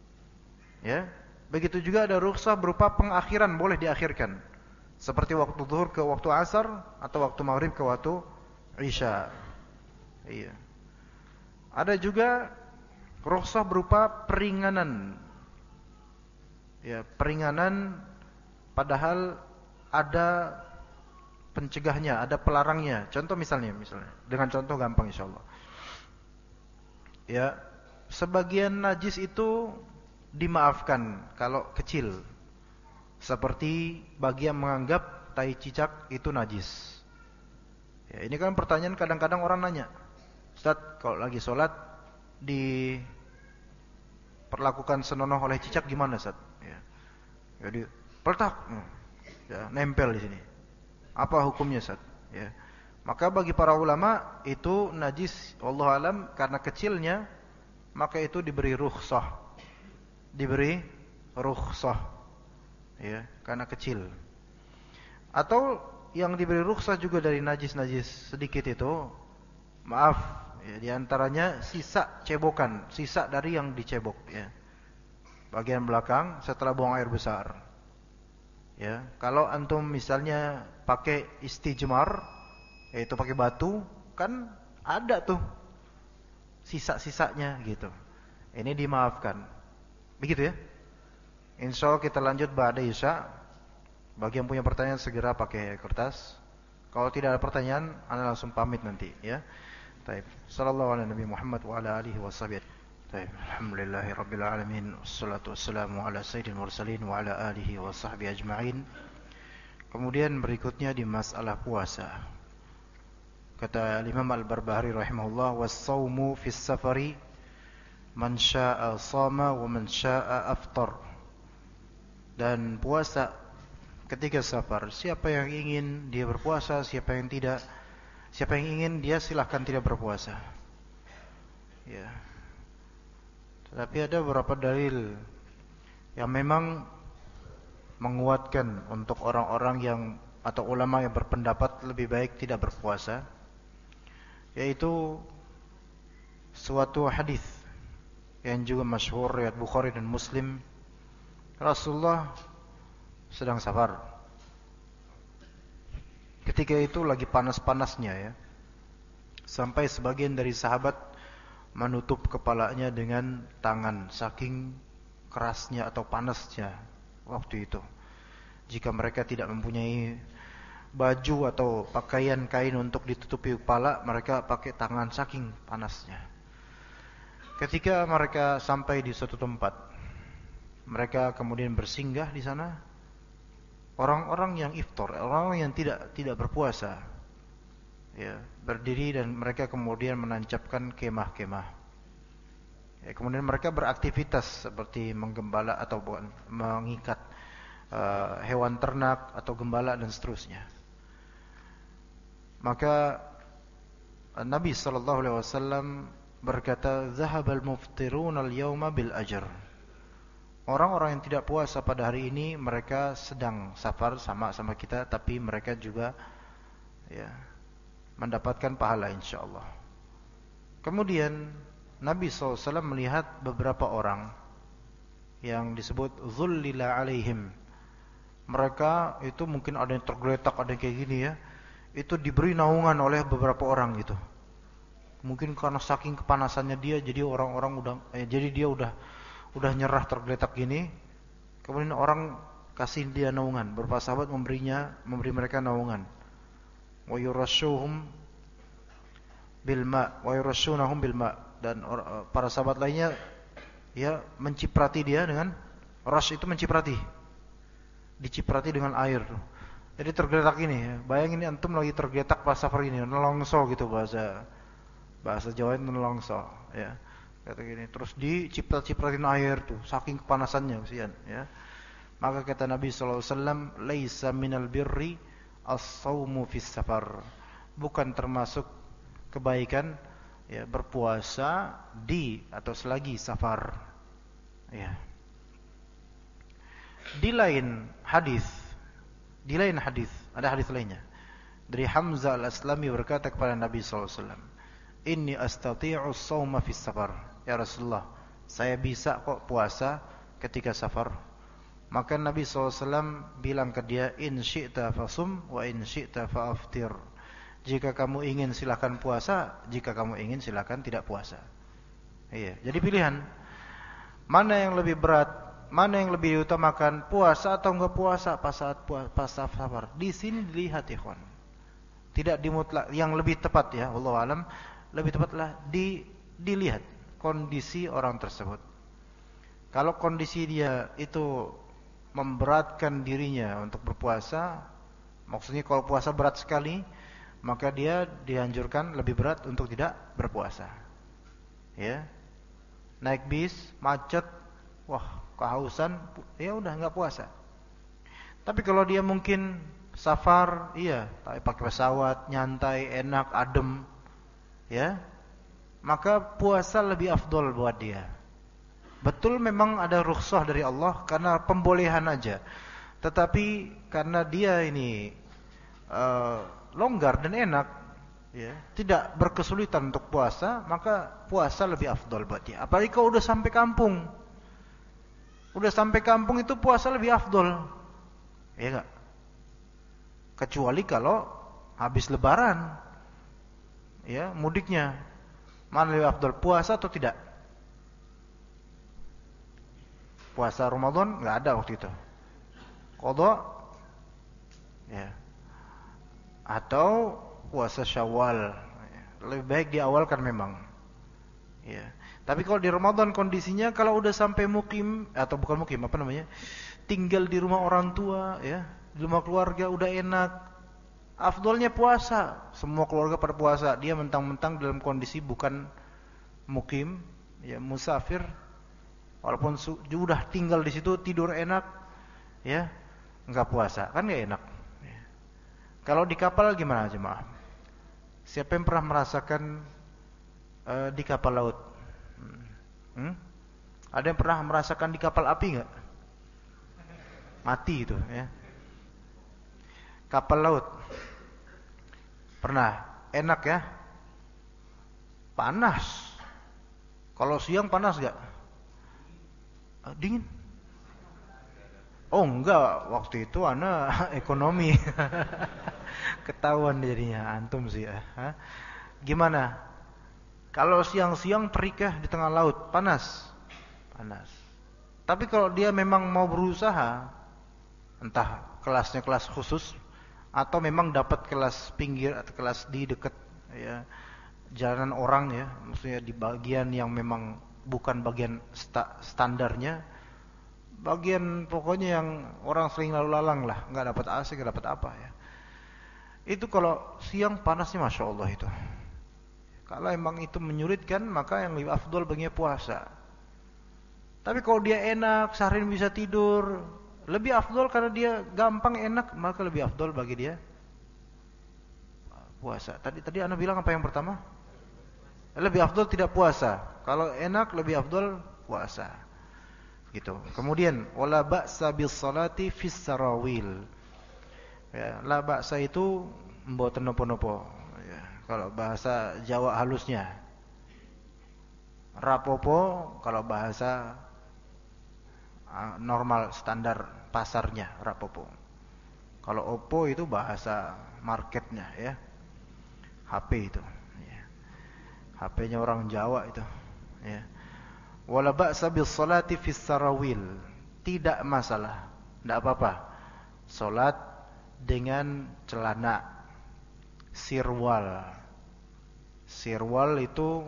[SPEAKER 1] Ya, begitu juga ada rukhsah berupa pengakhiran, boleh diakhirkan. Seperti waktu zuhur ke waktu asar, atau waktu maghrib ke waktu isya. Iya. Ada juga rukhsah berupa peringanan. Ya, peringanan padahal ada pencegahnya, ada pelarangnya. Contoh misalnya dengan contoh gampang insyaallah. Ya, sebagian najis itu dimaafkan kalau kecil. Seperti bagi yang menganggap tai cicak itu najis. Ya, ini kan pertanyaan kadang-kadang orang nanya, Ustaz, kalau lagi sholat diperlakukan senonoh oleh cicak gimana, Ustaz? Ya. Jadi peletak, ya, nempel di sini. Apa hukumnya, Ustaz? Ya. Maka bagi para ulama itu najis, wallahu alam, karena kecilnya, maka itu diberi rukhsah. Diberi rukhsah. Ya, karena kecil. Atau yang diberi rukhsah juga dari najis-najis sedikit itu, maaf, ya, diantaranya sisa cebokan, sisa dari yang dicebok, ya. Bagian belakang setelah buang air besar. Ya, kalau antum misalnya pakai istijmar, yaitu pakai batu, kan ada tuh sisa-sisanya gitu. Ini dimaafkan. Begitu ya. Insyaallah kita lanjut ba'da isya. Bagi yang punya pertanyaan segera pakai kertas. Kalau tidak ada pertanyaan, anda langsung pamit nanti, ya. Baik. Sallallahu ala Nabi Muhammad wa ala alihi washabihi. Baik. Alhamdulillahirabbil alamin. Wassalatu wassalamu ala sayyidil mursalin wa ala alihi washabbihi ajma'in. Kemudian berikutnya di masalah puasa. Kata Imam Al-Barbahari rahimahullah, was-shaumu fis safari man syaa'a shama wa man syaa'a aftar. Dan puasa ketika safar, siapa yang ingin dia berpuasa, siapa yang tidak, siapa yang ingin dia silahkan tidak berpuasa. Ya. Tetapi ada beberapa dalil yang memang menguatkan untuk orang-orang yang atau ulama yang berpendapat lebih baik tidak berpuasa, yaitu suatu hadis yang juga masyhur riwayat Bukhari dan Muslim. Rasulullah sedang safar. Ketika itu lagi panas-panasnya, ya. Sampai sebagian dari sahabat menutup kepalanya dengan tangan saking kerasnya atau panasnya waktu itu. Jika mereka tidak mempunyai baju atau pakaian kain untuk ditutupi kepala, mereka pakai tangan saking panasnya. Ketika mereka sampai di suatu tempat, mereka kemudian bersinggah di sana. Orang-orang yang iftar, orang-orang yang tidak berpuasa, ya, berdiri dan mereka kemudian menancapkan kemah-kemah. Ya, kemudian mereka beraktivitas seperti menggembala atau mengikat hewan ternak atau gembala dan seterusnya. Maka Nabi sallallahu alaihi wasallam berkata, "Zahabal muftirun al-yawma bil ajr." Orang-orang yang tidak puasa pada hari ini mereka sedang safar sama kita, tapi mereka juga ya mendapatkan pahala insyaallah. Kemudian Nabi SAW melihat beberapa orang yang disebut zullila alaihim. Mereka itu mungkin ada yang tergeletak, ada yang kayak gini ya. Itu diberi naungan oleh beberapa orang gitu. Mungkin karena saking kepanasannya dia, jadi orang-orang jadi dia udah nyerah tergeletak gini. Kemudian orang kasih dia naungan. Beberapa sahabat memberi mereka naungan. Wa yurashuhum bil ma wa yurashunahum bil ma, dan para sahabat lainnya ya menciprati dia dengan rash, itu menciprati. Diciprati dengan air. Jadi tergeletak ini ya. Bayangin antum lagi tergeletak pas safar ini, nelongso gitu bahasa Jawa itu nelongso ya. Kata gini, terus diciprat-cipratin air tuh, saking kepanasannya kesian ya. Maka kata Nabi sallallahu alaihi wasallam, "Laisa minal birri as-shaumu fis safar." Bukan termasuk kebaikan ya berpuasa di atau selagi safar. Ya. Di lain hadis, ada hadis lainnya. Dari Hamzah Al-Aslami berkata kepada Nabi sallallahu alaihi wasallam, "Inni astati'u as-shauma fis safar." Ya Rasulullah, saya bisa kok puasa ketika safar. Maka Nabi SAW bilang ke dia, "In syi'ta fasum wa in syi'ta fa'aftir." Jika kamu ingin silakan puasa, jika kamu ingin silakan tidak puasa. Iya, jadi pilihan. Mana yang lebih berat, mana yang lebih diutamakan, puasa atau enggak puasa pas safar. Di sini dilihat ikhwan. Tidak dimutlak, yang lebih tepat ya, wallahu alam, lebih tepatlah dilihat kondisi orang tersebut. Kalau kondisi dia itu memberatkan dirinya untuk berpuasa, maksudnya kalau puasa berat sekali, maka dia dianjurkan lebih berat untuk tidak berpuasa. Ya. Naik bis, macet, wah, kehausan, ya udah enggak puasa. Tapi kalau dia mungkin safar, iya, pakai pesawat, nyantai, enak, adem, ya, maka puasa lebih afdol buat dia. Betul memang ada rukhsah dari Allah karena pembolehan aja. Tetapi karena dia ini longgar dan enak, ya, tidak berkesulitan untuk puasa, maka puasa lebih afdol buat dia. Apalagi kalau udah sampai kampung. Udah sampai kampung itu puasa lebih afdol. Ya enggak? Kecuali kalau habis lebaran. Ya, mudiknya. Mana lebih afdal, puasa atau tidak? Puasa Ramadan enggak ada waktu itu. Qadha ya. Atau puasa Syawal. Lebih baik diawalkan memang. Ya. Tapi kalau di Ramadan kondisinya kalau udah sampai mukim atau bukan mukim, apa namanya? Tinggal di rumah orang tua ya, di rumah keluarga udah enak. Afdolnya puasa, semua keluarga pada puasa, dia mentang-mentang dalam kondisi bukan mukim, ya musafir, walaupun sudah tinggal di situ tidur enak, ya enggak puasa, kan enggak enak. Ya. Kalau di kapal gimana jemaah? Siapa yang pernah merasakan di kapal laut? Ada yang pernah merasakan di kapal api enggak? Mati itu, ya. Kapal laut. Pernah? Enak ya? Panas. Kalau siang panas enggak? Dingin. Oh enggak, waktu itu ana ekonomi. Ketahuan jadinya antum sih ya. Gimana? Kalau siang-siang terik ya di tengah laut, panas. Panas. Tapi kalau dia memang mau berusaha, entah kelasnya kelas khusus atau memang dapat kelas pinggir atau kelas di dekat ya jalanan orang ya, maksudnya di bagian yang memang bukan bagian standarnya, bagian pokoknya yang orang sering lalu lalang lah, nggak dapat AC, nggak dapat apa ya. Itu kalau siang panasnya masya Allah itu. Kalau emang itu menyulitkan, maka yang lebih afdol baginya puasa. Tapi kalau dia enak, seharian bisa tidur, lebih afdol karena dia gampang enak, maka lebih afdol bagi dia puasa. Tadi Anda bilang apa yang pertama? Lebih afdol tidak puasa. Kalau enak lebih afdol puasa. Gitu. Kemudian wala ba'sa bis salati fis sarawil. Ya, la ba'sa itu mboten nopo-nopo. Ya, kalau bahasa Jawa halusnya. Rapopo kalau bahasa normal standar pasarnya rapopo. Kalau opo itu bahasa marketnya ya. HP itu ya. HP-nya orang Jawa itu ya. Wala ba'sa bis salati fis sarawil. Tidak masalah, tidak apa-apa salat dengan celana sirwal. Sirwal itu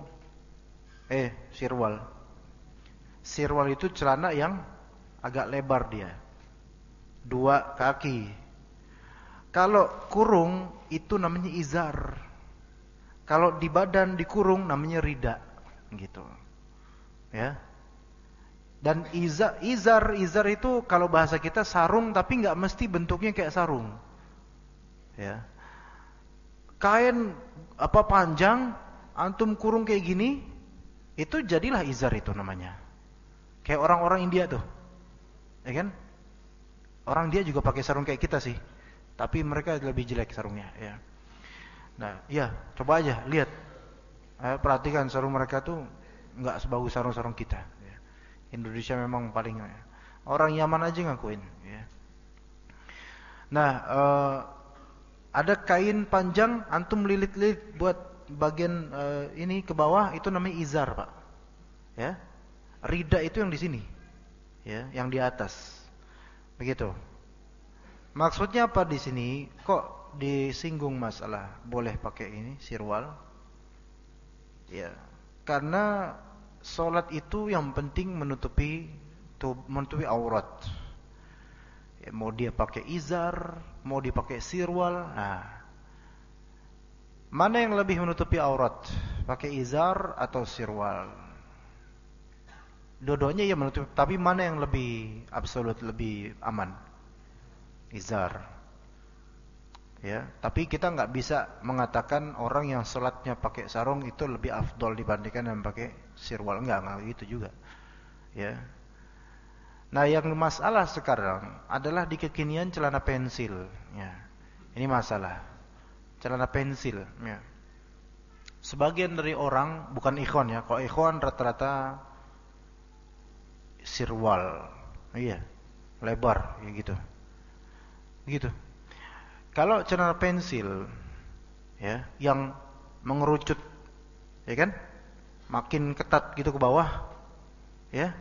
[SPEAKER 1] Sirwal itu celana yang agak lebar dia, 2 kaki. Kalau kurung itu namanya izar. Kalau di badan dikurung namanya rida, gitu. Ya. Dan izar itu kalau bahasa kita sarung, tapi nggak mesti bentuknya kayak sarung. Ya. Kain apa panjang, antum kurung kayak gini, itu jadilah izar itu namanya. Kayak orang-orang India tuh. Ya kan? Orang dia juga pakai sarung kayak kita sih. Tapi mereka lebih jelek sarungnya, ya. Nah, ya, coba aja lihat. Perhatikan sarung mereka tuh enggak sebagus sarung-sarung kita, ya. Indonesia memang paling ya. Orang Yaman aja ngakuin, ya. Nah, ada kain panjang antum lilit-lilit buat bagian ini ke bawah itu namanya izar, Pak. Ya. Rida itu yang di sini. Ya, yang di atas. Begitu. Maksudnya apa di sini? Kok disinggung masalah boleh pakai ini sirwal? Ya, karena salat itu yang penting menutupi aurat. Ya, mau dia pakai izar, mau dipakai sirwal. Nah, mana yang lebih menutupi aurat? Pakai izar atau sirwal? Dua-duanya ya menutupi, tapi mana yang lebih absolut, lebih aman? Izar. Ya, tapi kita nggak bisa mengatakan orang yang sholatnya pakai sarung itu lebih afdol dibandingkan yang pakai sirwal, enggak gitu juga. Ya. Nah, yang masalah sekarang adalah di kekinian celana pensil. Ya. Ini masalah. Celana pensil. Ya. Sebagian dari orang bukan ikhwan ya, kalau ikhwan rata-rata sirwal, iya, lebar, ya gitu, gitu. Kalau celana pensil, ya, yang mengerucut, ya kan, makin ketat gitu ke bawah, ya,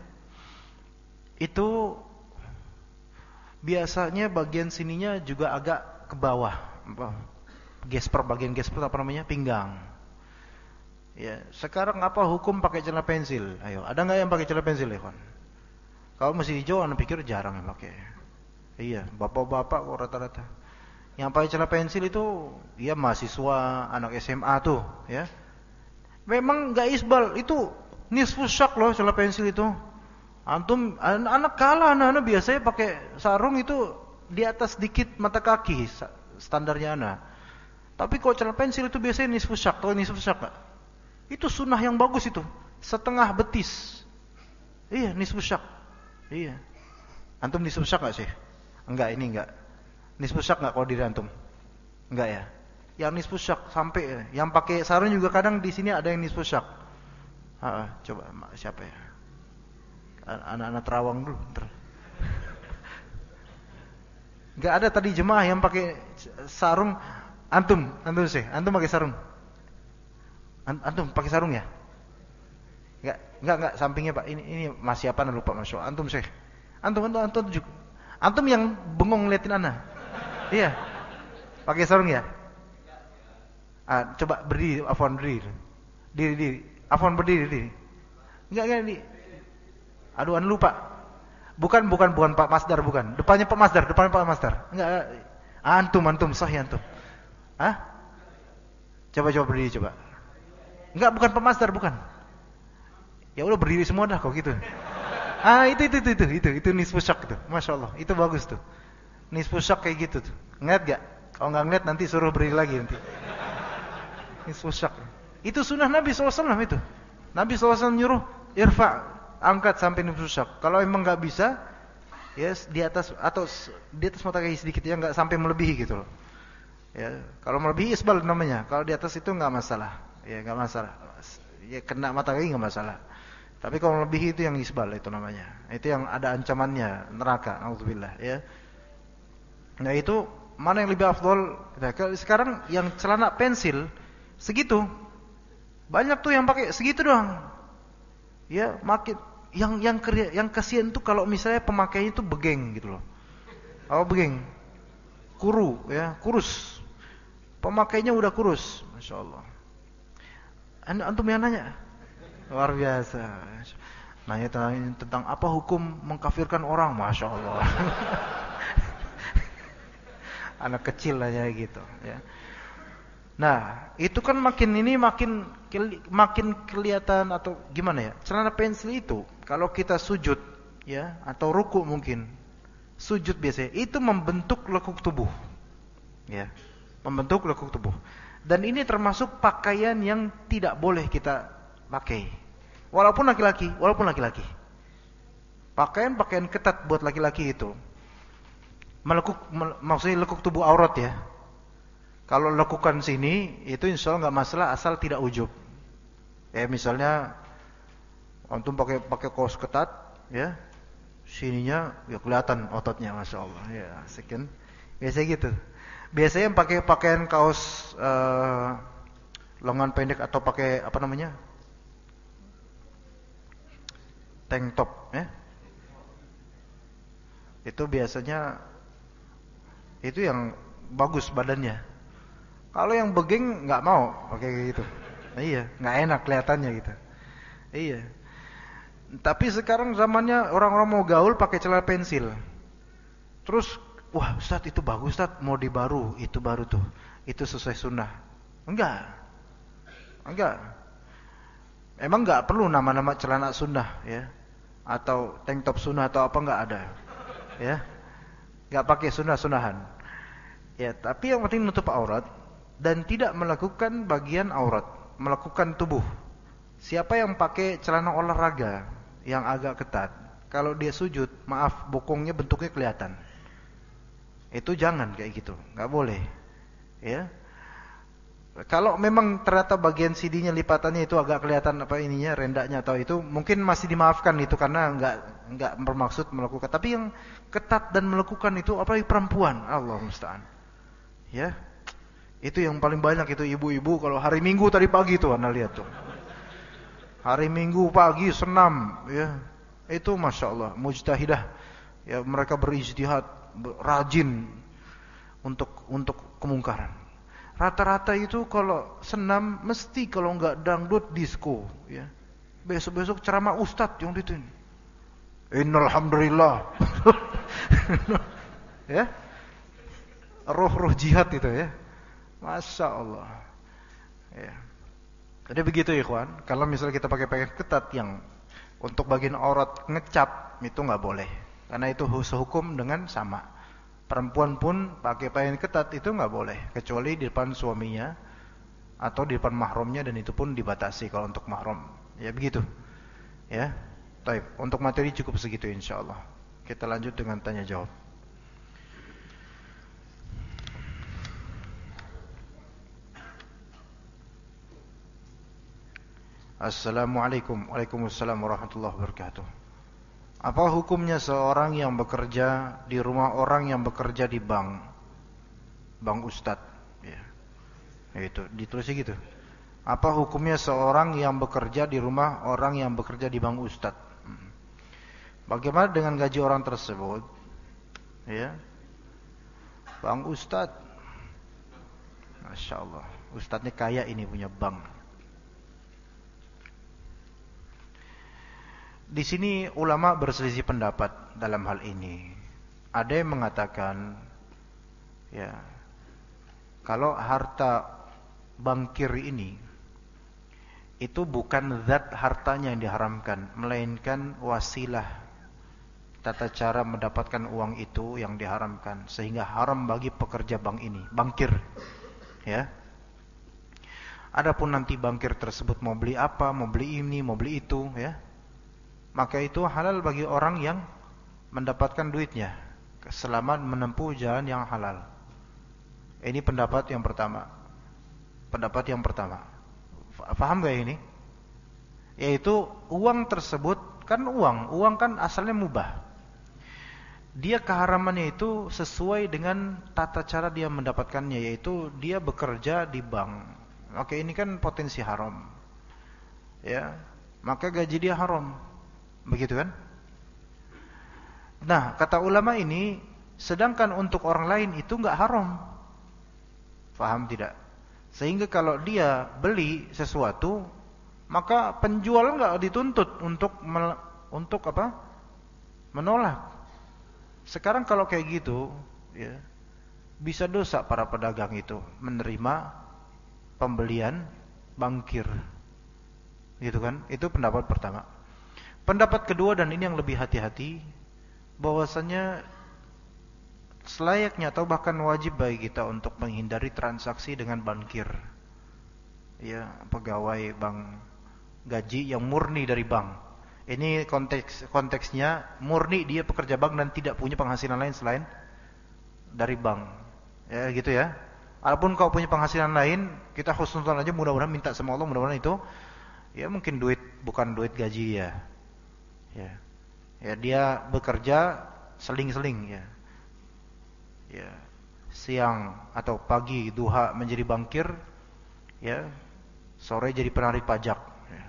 [SPEAKER 1] itu biasanya bagian sininya juga agak ke bawah, bagian gesper apa namanya, pinggang. Ya, sekarang apa hukum pakai celana pensil? Ayo, ada nggak yang pakai celana pensil, ya kan? Kalau masih hijau, anak pikir jarang yang pakai. Iya, bapak-bapak kok rata-rata. Yang pakai celana pensil itu, ya mahasiswa, anak SMA tuh, ya. Memang nggak isbal, itu nisfu syak loh celana pensil itu. Antum, anak kalah, anak biasanya pakai sarung itu di atas dikit mata kaki, standarnya anak. Tapi kalau celana pensil itu biasanya nisfu syak, tahu nisfu syak nggak? Itu sunnah yang bagus itu, setengah betis. Iya, nisfu syak. Iya. Antum nisfu syak enggak sih? Enggak, ini enggak. Nisfu syak enggak kalau diri antum? Enggak ya. Yang nisfu syak sampai yang pakai sarung juga kadang di sini ada yang nisfu syak. Coba siapa ya? Anak-anak Terawang dulu, ntar. Enggak ada tadi jemaah yang pakai sarung. Antum sih. Antum pakai sarung. Antum pakai sarung ya? Enggak, sampingnya Pak. Ini Mas siapa lupa Mas. Antum Syekh. Antum juga. Antum yang bengong ngeliatin ana. Iya. Pakai sarung ya? Coba berdiri, Afwan berdiri. Diri. Afwan berdiri. Enggak di. Aduh, ana lupa. Bukan Pak Masdar, bukan. Depannya Pak Masdar. Enggak. Antum, sahih antum. Hah? Coba berdiri coba. Enggak, bukan Pak Masdar, bukan. Ya udah berdiri semua dah kok gitu. Itu nisfu syak itu. Masya Allah, itu bagus tuh. Nisfu syak kayak gitu tuh. Ngeliat gak? Kalau nggak ngeliat nanti suruh berdiri lagi nanti. Nisfu syak. Itu sunnah Nabi SAW itu. Nabi SAW nyuruh irfa, angkat sampai nisfu syak. Kalau emang nggak bisa, ya di atas mata kaki sedikit ya, nggak sampai melebihi gitu loh. Ya, kalau melebihi isbal namanya. Kalau di atas itu nggak masalah. Ya nggak masalah. Ya kena mata kaki nggak masalah. Tapi kalau lebih itu yang isbal itu namanya. Itu yang ada ancamannya neraka, naudzubillah ya. Nah, itu mana yang lebih afdol? Sekarang yang celana pensil segitu. Banyak tuh yang pakai segitu doang. Ya, makin yang kasihan tuh kalau misalnya pemakainya itu begeng gitu loh. Apa begeng? Kurus. Pemakainya udah kurus, Masya Allah. Antum yang nanya? Luar biasa. Nanya tentang apa hukum mengkafirkan orang, Masya Allah. Anak kecil aja gitu ya. Nah, itu kan makin kelihatan atau gimana ya? Celana pensil itu kalau kita sujud ya atau ruku mungkin. Sujud biasanya itu membentuk lekuk tubuh. Ya. Membentuk lekuk tubuh. Dan ini termasuk pakaian yang tidak boleh kita pakai. Walaupun laki-laki. Pakaian ketat buat laki-laki itu. Maksudnya lekuk tubuh aurat ya. Kalau lekukan sini itu insya Allah nggak masalah asal tidak ujub. Ya misalnya antum pakai kaos ketat ya. Sininya ya kelihatan ototnya, Masya Allah ya, sekian. Biasanya gitu. Biasanya yang pakai pakaian kaos lengan pendek atau pakai apa namanya? Tank top ya. Itu biasanya itu yang bagus badannya. Kalau yang begeng nggak mau pakai gitu. Nah, iya, nggak enak kelihatannya gitu. Iya. Tapi sekarang zamannya orang-orang mau gaul pakai celana pensil. Terus, wah Ustaz itu bagus Ustaz, mau dibaru, itu baru tuh. Itu sesuai sunnah. Enggak. Emang nggak perlu nama-nama celana sunnah ya. Atau tank top sunnah atau apa nggak ada. Ya. Nggak pakai sunnah-sunnahan. Ya, tapi yang penting nutup aurat dan tidak melakukan bagian aurat, melakukan tubuh. Siapa yang pakai celana olahraga yang agak ketat, kalau dia sujud, maaf, bokongnya bentuknya kelihatan. Itu jangan kayak gitu, nggak boleh. Ya. Kalau memang ternyata bagian CD-nya lipatannya itu agak kelihatan apa ininya, rendaknya atau itu, mungkin masih dimaafkan itu karena nggak bermaksud melakukan. Tapi yang ketat dan melakukan itu apalagi perempuan, Allah musta'an. Ya. Itu yang paling banyak itu ibu-ibu kalau hari Minggu tadi pagi tuh Anda lihat tuh. Hari Minggu pagi senam ya. Itu Masya Allah mujtahidah. Ya, mereka berijtihad, rajin untuk kemungkaran. Rata-rata itu kalau senam mesti kalau enggak dangdut disco ya. Besok-besok ceramah ustadz yang itu. Innal hamdulillah. Ya. Roh-roh jihad itu ya. Masya Allah. Ya. Jadi begitu ikhwan. Kalau misalnya kita pakai pakaian ketat yang untuk bagian aurat ngecap itu enggak boleh. Karena itu sehukum dengan sama. Perempuan pun pakai pakaian ketat itu nggak boleh, kecuali di depan suaminya atau di depan mahramnya, dan itu pun dibatasi kalau untuk mahram. Ya begitu. Ya. Baik, untuk materi cukup segitu insyaallah. Kita lanjut dengan tanya jawab. Assalamualaikum. Waalaikumsalam warahmatullahi wabarakatuh. Apa hukumnya seorang yang bekerja di rumah orang yang bekerja di bank ustadz? Ya. Itu ditulisnya gitu. Apa hukumnya seorang yang bekerja di rumah orang yang bekerja di bank ustadz? Bagaimana dengan gaji orang tersebut? Ya. Bang Ustadz, Masya Allah, Ustadznya kaya ini punya bank. Di sini ulama berselisih pendapat dalam hal ini. Ada yang mengatakan, ya, kalau harta bankir ini itu bukan zat hartanya yang diharamkan, melainkan wasilah tata cara mendapatkan uang itu yang diharamkan, sehingga haram bagi pekerja bank ini, bankir. Ya. Adapun nanti bankir tersebut mau beli apa, mau beli ini, mau beli itu, ya, maka itu halal bagi orang yang mendapatkan duitnya selama menempuh jalan yang halal. Ini pendapat yang pertama. Pendapat yang pertama. Faham gak ini? Yaitu uang tersebut kan uang kan asalnya mubah. Dia keharamannya itu sesuai dengan tata cara dia mendapatkannya, yaitu dia bekerja di bank. Oke, ini kan potensi haram. Ya, maka gaji dia haram. Begitu kan? Nah, kata ulama ini, sedangkan untuk orang lain itu enggak haram. Faham tidak? Sehingga kalau dia beli sesuatu, maka penjual enggak dituntut untuk apa? Menolak. Sekarang kalau kayak gitu, ya, bisa dosa para pedagang itu menerima pembelian bankir. Gitu kan? Itu pendapat pertama. Pendapat kedua, dan ini yang lebih hati-hati, bahwasanya selayaknya atau bahkan wajib bagi kita untuk menghindari transaksi dengan bankir. Ya, pegawai bank, gaji yang murni dari bank. Ini konteksnya murni dia pekerja bank dan tidak punya penghasilan lain selain dari bank. Ya, gitu ya. Walaupun kau punya penghasilan lain, kita husnuzon aja, mudah-mudahan minta sama Allah, mudah-mudahan itu ya mungkin bukan duit gaji ya. Ya. Ya, dia bekerja seling-seling ya. Ya. Siang atau pagi duha menjadi bankir, ya. Sore jadi penarik pajak, ya.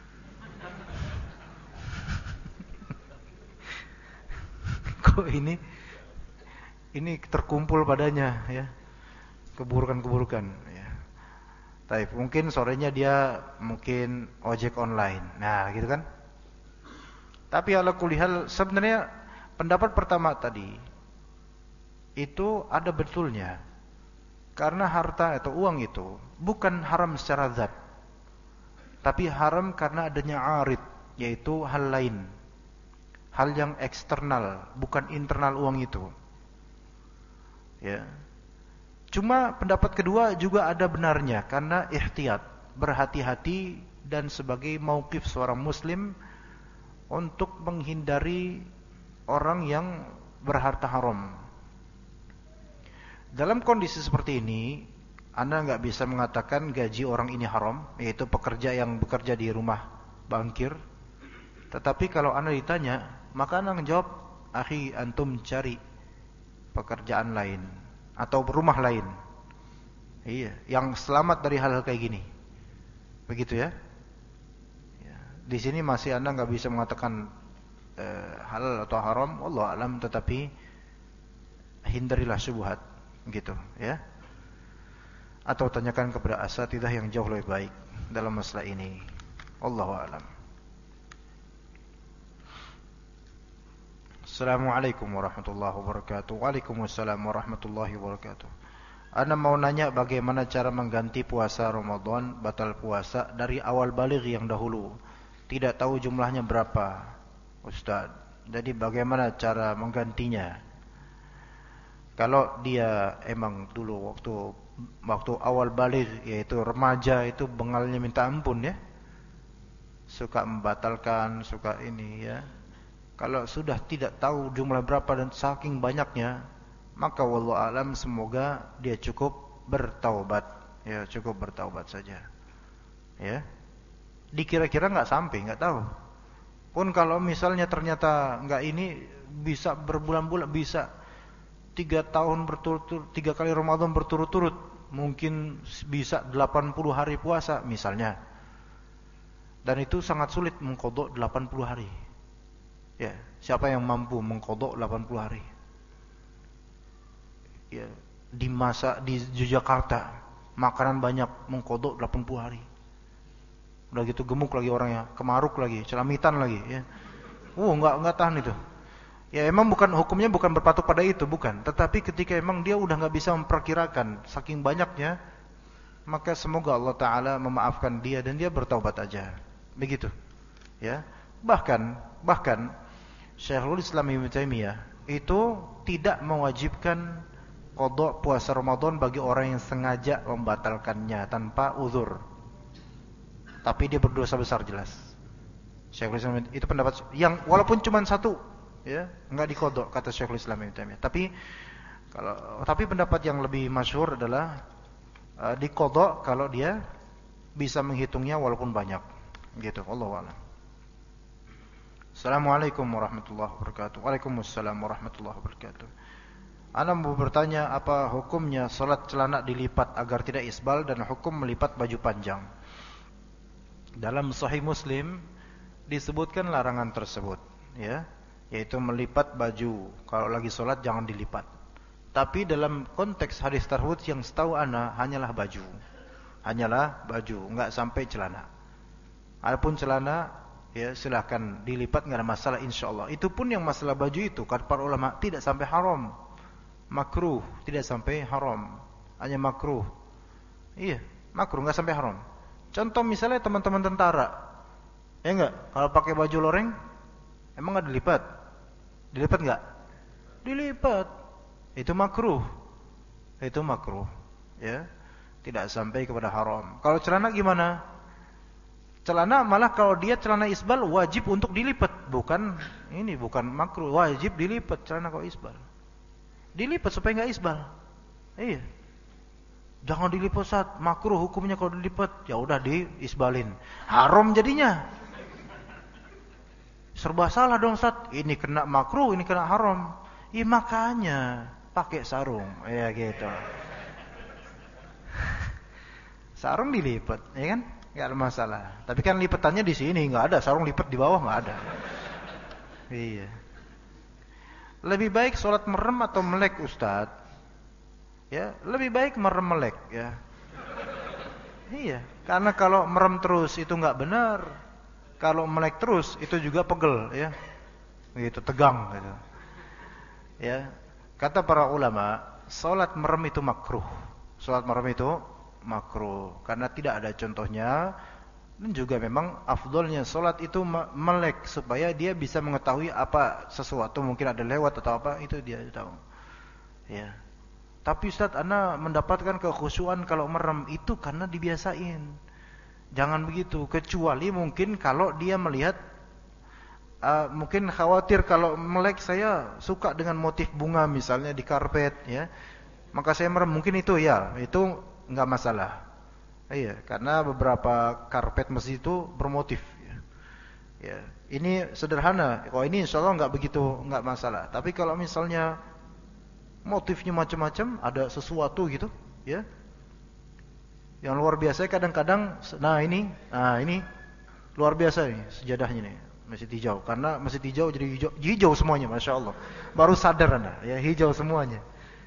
[SPEAKER 1] Kok ini terkumpul padanya ya. Keburukan-keburukan ya. Tapi mungkin sorenya dia mungkin ojek online. Nah, gitu kan? Tapi ala kulihal sebenarnya pendapat pertama tadi itu ada betulnya. Karena harta atau uang itu bukan haram secara zat, tapi haram karena adanya arid, yaitu hal lain, hal yang eksternal, bukan internal uang itu. Ya. Cuma pendapat kedua juga ada benarnya, karena ihtiyat, berhati-hati, dan sebagai mauqif seorang muslim untuk menghindari orang yang berharta haram. Dalam kondisi seperti ini, Anda nggak bisa mengatakan gaji orang ini haram, yaitu pekerja yang bekerja di rumah bankir. Tetapi kalau Anda ditanya, maka Anda menjawab, akhi, antum cari pekerjaan lain atau rumah lain. Iya, yang selamat dari hal-hal kayak gini. Begitu ya? Di sini masih Anda nggak bisa mengatakan halal atau haram, wallahu alam, tetapi hindarilah syubhat, gitu ya. Atau tanyakan kepada asatidzah yang jauh lebih baik dalam masalah ini. Wallahu alam. Assalamualaikum warahmatullahi wabarakatuh. Waalaikumsalam warahmatullahi wabarakatuh. Anda mau nanya bagaimana cara mengganti puasa Ramadan, batal puasa dari awal baligh yang dahulu. Tidak tahu jumlahnya berapa, Ustaz. Jadi bagaimana cara menggantinya? Kalau dia emang dulu waktu awal baligh, yaitu remaja, itu bengalnya minta ampun ya. Suka membatalkan, suka ini ya. Kalau sudah tidak tahu jumlah berapa dan saking banyaknya, maka wallahu alam, semoga dia cukup bertaubat. Ya, cukup bertaubat saja. Ya. Dikira-kira nggak sampai, nggak tahu. Pun kalau misalnya ternyata nggak ini, bisa berbulan-bulan, bisa 3 tahun berturut-turut, 3 kali Ramadan berturut-turut, mungkin bisa 80 hari puasa misalnya. Dan itu sangat sulit mengqadha 80 hari. Ya, siapa yang mampu mengqadha 80 hari? ya, dimasak di Yogyakarta, makanan banyak, mengkodok 80 hari. Udah gitu gemuk lagi orangnya, kemaruk lagi, celamitan lagi, ya. Enggak tahan itu. Ya emang hukumnya bukan berpatok pada itu, bukan. Tetapi ketika emang dia udah enggak bisa memperkirakan saking banyaknya, maka semoga Allah Taala memaafkan dia dan dia bertaubat aja. Begitu. Ya. Bahkan Syekhul Islam Ibnu Taimiyah itu tidak mewajibkan qada puasa Ramadan bagi orang yang sengaja membatalkannya tanpa uzur. Tapi dia berdosa besar jelas. Syekhul Islam itu pendapat yang walaupun cuma satu, ya, enggak diqada kata Syekhul Islam Ibnu Taimiyah. Tapi pendapat yang lebih masyhur adalah diqada kalau dia bisa menghitungnya walaupun banyak. Gitu, wallahu a'lam. Assalamualaikum warahmatullahi wabarakatuh. Waalaikumsalam warahmatullahi wabarakatuh. Ana mau bertanya, apa hukumnya salat celana dilipat agar tidak isbal dan hukum melipat baju panjang? Dalam Sahih Muslim disebutkan larangan tersebut, ya, yaitu melipat baju. Kalau lagi salat jangan dilipat. Tapi dalam konteks hadis tersebut yang setahu ana hanyalah baju. Hanyalah baju, enggak sampai celana. Adapun celana, ya silahkan dilipat, enggak ada masalah insyaallah. Itu pun yang masalah baju itu kata para ulama tidak sampai haram. Makruh, tidak sampai haram. Hanya makruh. Iya, makruh enggak sampai haram. Contoh misalnya teman-teman tentara. Ya enggak? Kalau pakai baju loreng emang enggak dilipat? Dilipat enggak? Dilipat. Itu makruh. Itu makruh, ya. Tidak sampai kepada haram. Kalau celana gimana? Celana malah kalau dia celana isbal wajib untuk dilipat, bukan makruh, wajib dilipat celana kalau isbal. Dilipat supaya enggak isbal. Iya. Jangan dilipat saat makruh hukumnya kalau dilipat. Ya udah diisbalin. Haram jadinya. Serba salah dong Ustaz. Ini kena makruh, ini kena haram. Iya makanya pakai sarung. Ya gitu. Sarung dilipat, ya kan? Enggak ada masalah. Tapi kan lipatannya di sini enggak ada, sarung lipat di bawah enggak ada. Iya. Lebih baik salat merem atau melek Ustaz? Ya, lebih baik merem melek, ya. Iya, karena kalau merem terus itu enggak benar. Kalau melek terus itu juga pegel, ya. Begitu tegang gitu. Ya. Kata para ulama, salat merem itu makruh. Salat merem itu makruh karena tidak ada contohnya, dan juga memang afdolnya salat itu melek supaya dia bisa mengetahui apa sesuatu mungkin ada lewat atau apa, itu dia tahu. Ya. Tapi Ustaz, ana mendapatkan kekhusyuan kalau merem itu karena dibiasain. Jangan begitu, kecuali mungkin kalau dia melihat mungkin khawatir kalau melek saya suka dengan motif bunga misalnya di karpet, ya. Maka saya merem, mungkin itu ya, itu enggak masalah. Iya, karena beberapa karpet masjid itu bermotif, ya. Ya, ini sederhana. Kalau ini insyaallah enggak begitu, enggak masalah. Tapi kalau misalnya motifnya macam-macam, ada sesuatu gitu, ya. Yang luar biasa kadang-kadang, nah ini luar biasa nih sejadahnya nih, masjid hijau. Karena masjid hijau jadi hijau semuanya, masyaallah. Baru sadar Anda, ya, hijau semuanya.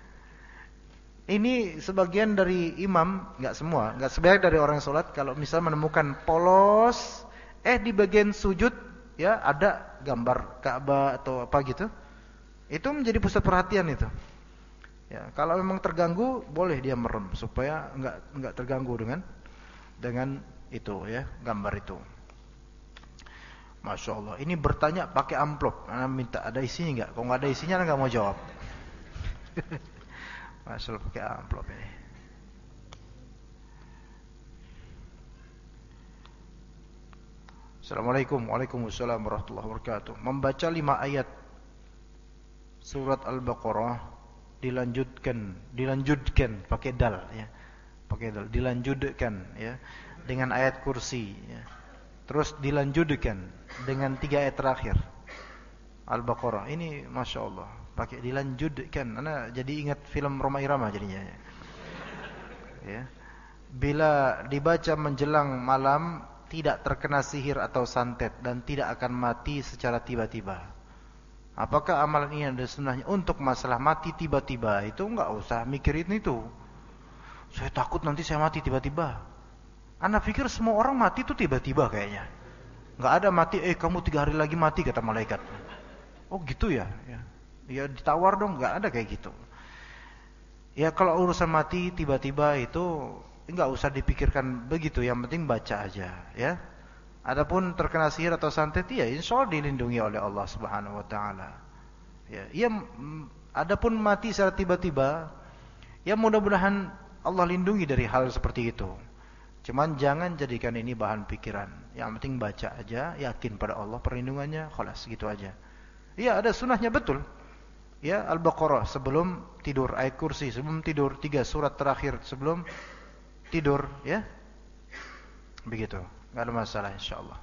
[SPEAKER 1] Ini sebagian dari imam, enggak semua, enggak sebagian dari orang salat kalau misal menemukan polos di bagian sujud, ya, ada gambar Ka'bah atau apa gitu. Itu menjadi pusat perhatian itu. Ya, kalau memang terganggu boleh dia merem supaya enggak terganggu dengan itu, ya, gambar itu. Masya Allah. Ini bertanya pakai amplop. Ana minta ada isinya enggak? Kalau enggak ada isinya ana enggak mau jawab. Masya Allah pakai amplop ini. Assalamualaikum. Waalaikumsalam warahmatullahi wabarakatuh. Membaca 5 ayat surat Al-Baqarah dilanjutkan pakai dal, ya. Pakai dal, dilanjutkan, ya, dengan ayat kursi, ya. Terus dilanjutkan dengan 3 ayat terakhir Al-Baqarah. Ini Masya Allah pakai dilanjutkan. Ana jadi ingat film Roma Irama jadinya, ya. Bila dibaca menjelang malam tidak terkena sihir atau santet dan tidak akan mati secara tiba-tiba. Apakah amalan ini ada sunnahnya? Untuk masalah mati tiba-tiba itu enggak usah mikirin itu. Saya takut nanti saya mati tiba-tiba. Anda pikir semua orang mati itu tiba-tiba kayaknya. Enggak ada mati, kamu 3 hari lagi mati kata malaikat. Oh gitu ya? Ya ditawar dong, enggak ada kayak gitu. Ya kalau urusan mati tiba-tiba itu enggak usah dipikirkan begitu, yang penting baca aja ya. Adapun terkena sihir atau santet ya insyaallah dilindungi oleh Allah Subhanahu wa taala. Ya, adapun mati secara tiba-tiba ya mudah-mudahan Allah lindungi dari hal seperti itu. Cuman jangan jadikan ini bahan pikiran. Yang penting baca aja, yakin pada Allah perlindungannya, khalas gitu aja. Ya ada sunnahnya betul. Ya Al-Baqarah sebelum tidur, ayat kursi sebelum tidur, 3 surat terakhir sebelum tidur ya. Begitu. Enggak ada masalah insyaallah.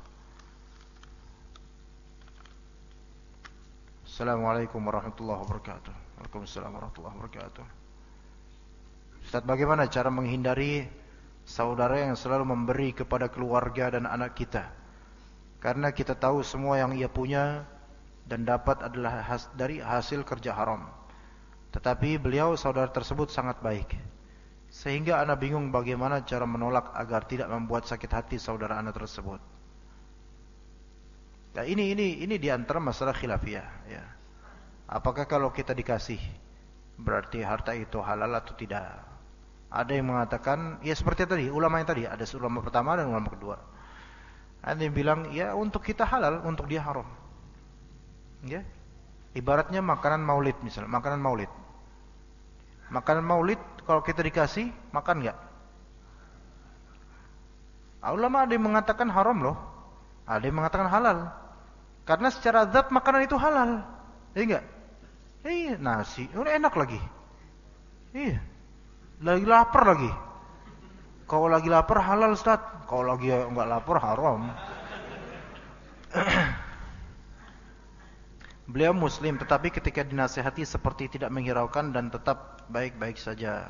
[SPEAKER 1] Assalamualaikum warahmatullahi wabarakatuh. Waalaikumsalam warahmatullahi wabarakatuh. Ustaz, bagaimana cara menghindari saudara yang selalu memberi kepada keluarga dan anak kita? Karena kita tahu semua yang ia punya dan dapat adalah dari hasil kerja haram. Tetapi beliau saudara tersebut sangat baik, sehingga ana bingung bagaimana cara menolak agar tidak membuat sakit hati saudara ana tersebut. Nah, ini di antara masalah khilafiyah ya. Apakah kalau kita dikasih berarti harta itu halal atau tidak? Ada yang mengatakan ya seperti tadi, ulama yang tadi, ada ulama pertama dan ulama kedua. Ada yang bilang ya untuk kita halal, untuk dia haram. Ya. Ibaratnya makanan maulid misalnya, makanan maulid. Makanan maulid kalau kita dikasih, makan enggak? Ulama ada yang mengatakan haram loh. Ada yang mengatakan halal. Karena secara zat makanan itu halal. Iya enggak? Iya, nasi, enak lagi. Iya. Lagi lapar lagi. Kalau lagi lapar halal Ustaz. Kalau lagi enggak lapar haram. Beliau muslim, tetapi ketika dinasihati seperti tidak menghiraukan dan tetap baik-baik saja.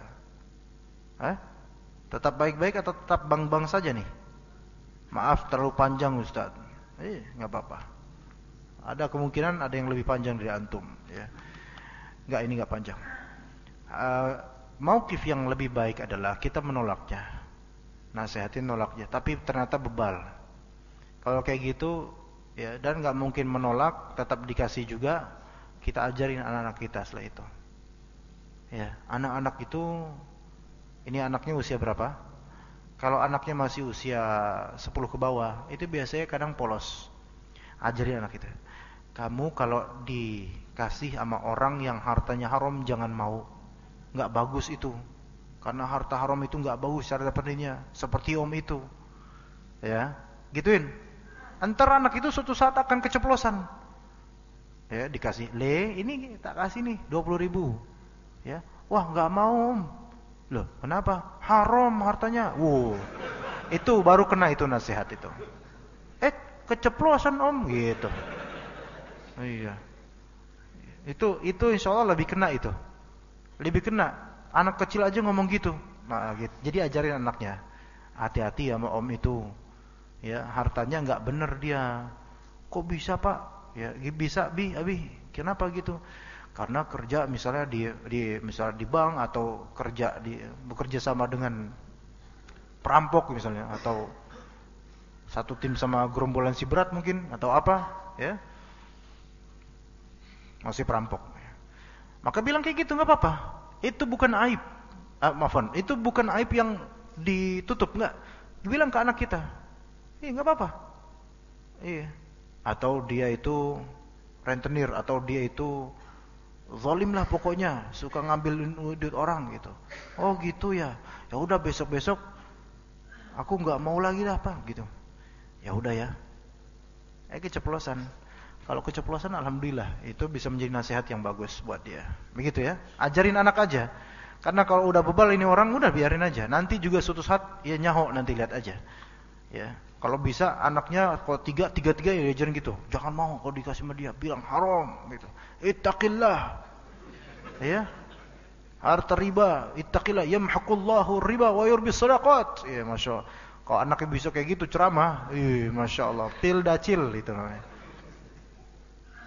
[SPEAKER 1] Tetap baik-baik atau tetap bang-bang saja nih? Maaf terlalu panjang Ustaz. Enggak apa-apa. Ada kemungkinan ada yang lebih panjang dari antum ya. Enggak, ini enggak panjang. Mauqif yang lebih baik adalah kita menolaknya. Nasihatin nolaknya, tapi ternyata bebal. Kalau kayak gitu ya, dan enggak mungkin menolak, tetap dikasih juga, kita ajarin anak-anak kita setelah itu. Ya, anak-anak itu ini anaknya usia berapa? Kalau anaknya masih usia 10 ke bawah, itu biasanya kadang polos. Ajarin anak kita. Kamu kalau dikasih sama orang yang hartanya haram jangan mau. Enggak bagus itu. Karena harta haram itu enggak bagus cara dapetinnya, seperti om itu. Ya, gituin. Antar anak itu suatu saat akan keceplosan. Ya, dikasih, ini tak kasih nih 20.000. Ya. Wah, enggak mau om. Loh, kenapa? Haram hartanya. Itu baru kena itu nasihat itu. Keceplosan om gitu. Iya. Itu insyaallah lebih kena itu. Lebih kena. Anak kecil aja ngomong gitu. Nah, gitu. Jadi ajarin anaknya, hati-hati sama om itu. Ya, hartanya enggak bener dia. Kok bisa, Pak? Ya, bisa, Abi. Kenapa gitu? Karena kerja misalnya misalnya di bank atau bekerja sama dengan perampok misalnya, atau satu tim sama gerombolan si berat mungkin atau apa, ya. Masih perampok. Maka bilang kayak gitu enggak apa-apa. Itu bukan aib. Itu bukan aib yang ditutup, enggak. Bilang ke anak kita. Enggak apa-apa. Iya. Atau dia itu rentenir, atau dia itu zalim lah pokoknya, suka ngambil duit orang gitu. Oh gitu ya. Ya udah besok-besok aku enggak mau lagi lah Pak gitu. Ya udah ya. Keceplosan. Kalau keceplosan alhamdulillah itu bisa menjadi nasihat yang bagus buat dia. Begitu ya. Ajarin anak aja. Karena kalau udah bebal ini orang udah biarin aja. Nanti juga suatu saat ya nyaho, nanti lihat aja. Ya. Kalau bisa anaknya kalau tiga ya diajarin gitu. Jangan mau kalau dikasih sama dia, bilang haram gitu. Ittaqillah. Ya. Harta riba, ittaqillah yamhaqullahu riba wa yurbis shadaqat. Ya masyaallah. Kalau anaknya bisa kayak gitu ceramah, masyaallah. Pil dacil itu namanya.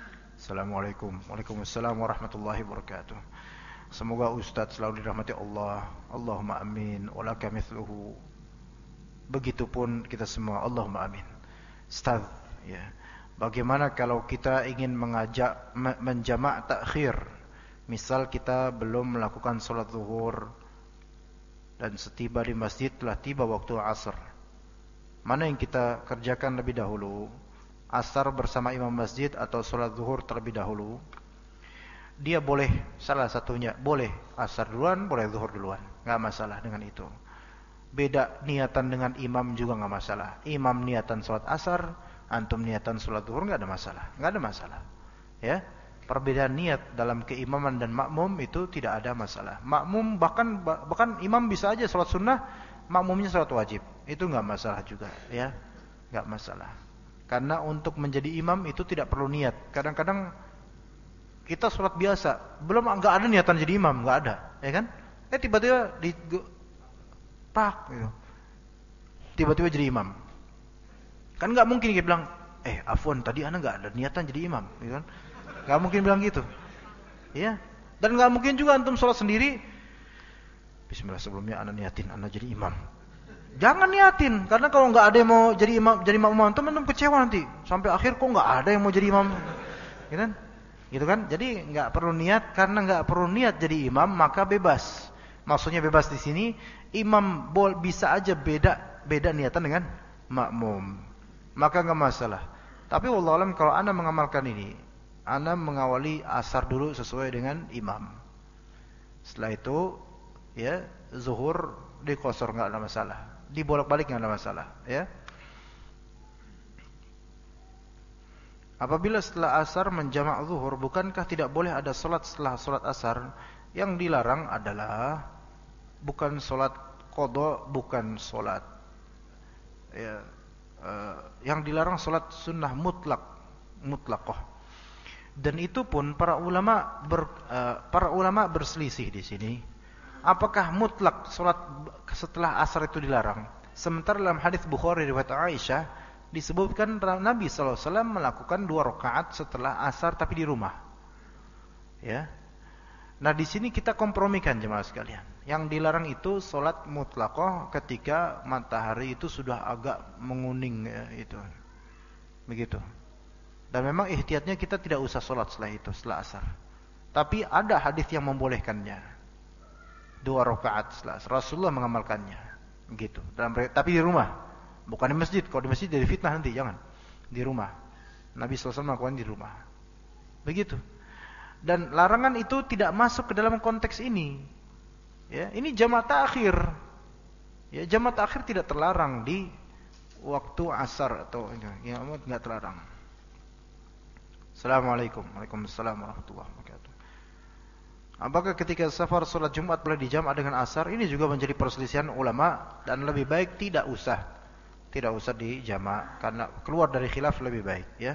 [SPEAKER 1] Assalamualaikum. Waalaikumsalam warahmatullahi wabarakatuh. Semoga Ustadz selalu dirahmati Allah. Allahumma amin. Walaka mithluhu. Begitupun kita semua. Allahumma amin. Ustadz, ya. Bagaimana kalau kita ingin mengajak menjamak takhir? Misal kita belum melakukan sholat zuhur dan setiba di masjid telah tiba waktu asar. Mana yang kita kerjakan lebih dahulu? Asar bersama imam masjid atau sholat zuhur terlebih dahulu? Dia boleh salah satunya, boleh asar duluan, boleh zuhur duluan, nggak masalah dengan itu. Beda niatan dengan imam juga nggak masalah. Imam niatan sholat asar, antum niatan sholat zuhur, nggak ada masalah, nggak ada masalah. Ya, perbedaan niat dalam keimaman dan makmum itu tidak ada masalah. Makmum bahkan imam bisa aja sholat sunnah, makmumnya sholat wajib, itu nggak masalah juga, ya, nggak masalah. Karena untuk menjadi imam itu tidak perlu niat. Kadang-kadang kita sholat biasa, belum nggak ada niatan jadi imam, nggak ada, ya kan? Tiba-tiba gitu. Tiba-tiba jadi imam. Kan nggak mungkin kita bilang, afwan tadi ana nggak ada niatan jadi imam, gitu kan? Nggak mungkin bilang gitu, ya. Dan nggak mungkin juga antum sholat sendiri. Bismillah sebelumnya ana niatin ana jadi imam. Jangan niatin, karena kalau nggak ada yang mau jadi imam, jadi makmum antum kecewa nanti. Sampai akhir kok nggak ada yang mau jadi imam, gitu kan? Gitu kan? Jadi nggak perlu niat, karena nggak perlu niat jadi imam maka bebas. Maksudnya bebas di sini, imam bisa aja beda niatan dengan makmum, maka nggak masalah. Tapi wallahu alam kalau anda mengamalkan ini, anda mengawali asar dulu sesuai dengan imam. Setelah itu, ya zuhur dikosor nggak ada masalah, dibolak-balik nggak ada masalah, ya. Apabila setelah asar menjamak zuhur, bukankah tidak boleh ada solat setelah solat asar? Yang dilarang adalah bukan solat qadha, bukan solat, ya, yang dilarang solat sunnah mutlaqah. Dan itu pun para ulama berselisih di sini. Apakah mutlak solat setelah asar itu dilarang? Sementara dalam hadis Bukhari riwayat Aisyah disebutkan Nabi SAW melakukan 2 rakaat setelah asar tapi di rumah. Ya. Nah di sini kita kompromikan jemaah sekalian. Yang dilarang itu solat mutlaqah ketika matahari itu sudah agak menguning, ya, itu. Begitu. Dan memang ihtiyatnya kita tidak usah solat setelah itu, setelah asar. Tapi ada hadis yang membolehkannya. 2 rakaat setelah asar. Rasulullah mengamalkannya. Gitu. Tapi di rumah. Bukan di masjid. Kalau di masjid jadi fitnah nanti, jangan. Di rumah. Nabi SAW melakukan di rumah. Begitu. Dan larangan itu tidak masuk ke dalam konteks ini. Ya, ini jamak ta'khir. Ya, jamak ta'khir tidak terlarang di waktu asar atau ya, enggak terlarang. Assalamualaikum. Waalaikumsalam warahmatullahi wabarakatuh. Apakah ketika safar salat Jumat boleh dijamak dengan asar? Ini juga menjadi perselisihan ulama dan lebih baik tidak usah dijamak karena keluar dari khilaf lebih baik, ya.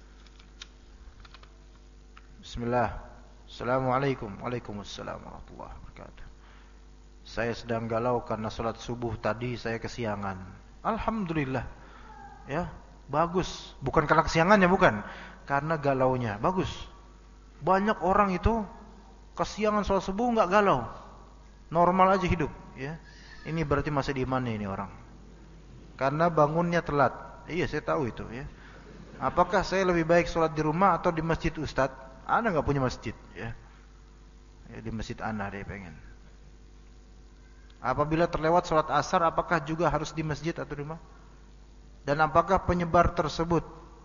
[SPEAKER 1] Bismillah. Assalamualaikum. Waalaikumsalam warahmatullahi wabarakatuh. Saya sedang galau karena salat subuh tadi saya kesiangan. Alhamdulillah. Ya, bagus. Bukan karena kesiangannya, bukan. Karena galaunya. Bagus. Banyak orang itu kesiangan salat subuh enggak galau. Normal aja hidup, ya. Ini berarti masih di imannya ini orang. Karena bangunnya telat. Iya, saya tahu itu, ya. Apakah saya lebih baik sholat di rumah atau di masjid, Ustaz? Anda nggak punya masjid, ya. Ya, di masjid Anda dia pengen. Apabila terlewat sholat asar, apakah juga harus di masjid atau di rumah? Dan apakah penyebab tersebut?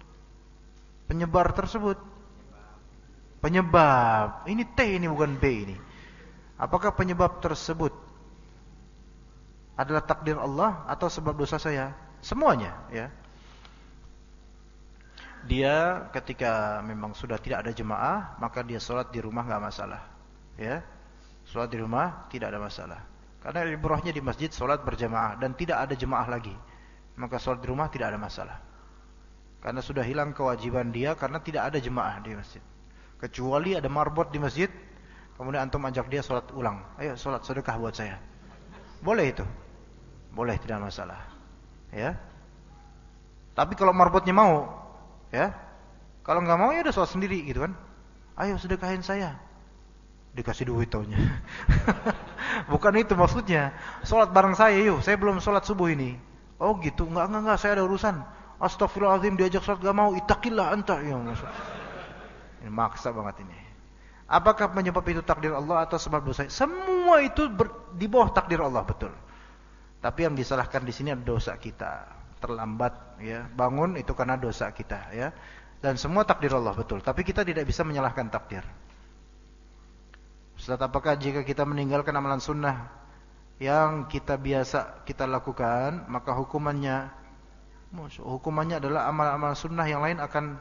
[SPEAKER 1] Penyebab. Ini T, ini bukan B ini. Apakah penyebab tersebut adalah takdir Allah atau sebab dosa saya? Semuanya, ya. Dia ketika memang sudah tidak ada jemaah, maka dia sholat di rumah nggak masalah, ya. Sholat di rumah tidak ada masalah. Karena ibrahnya di masjid sholat berjamaah dan tidak ada jemaah lagi, maka sholat di rumah tidak ada masalah. Karena sudah hilang kewajiban dia karena tidak ada jemaah di masjid. Kecuali ada marbot di masjid, kemudian antum ajak dia sholat ulang. Ayo sholat sedekah buat saya. Boleh itu. Boleh, tidak masalah. Ya. Tapi kalau marbotnya mau, ya, Kalau nggak mau ya udah sholat sendiri gitu kan. Ayo sedekahin saya. Dikasih duit taunya. Bukan itu maksudnya. Sholat bareng saya yuk. Saya belum sholat subuh ini. Oh gitu. Enggak. Saya ada urusan. Astagfirullahaladzim, diajak sholat gak mau. Ittaqillah anta. Ya, ini maksa banget ini. Apakah penyebab itu takdir Allah atau sebab dosa? Semua itu di bawah takdir Allah, betul. Tapi yang disalahkan di sini adalah dosa kita. Terlambat ya. Bangun itu karena dosa kita ya. Dan semua takdir Allah, betul. Tapi kita tidak bisa menyalahkan takdir. Ustaz, apakah jika kita meninggalkan amalan sunnah yang kita biasa kita lakukan, maka hukumannya adalah amal-amal sunnah yang lain akan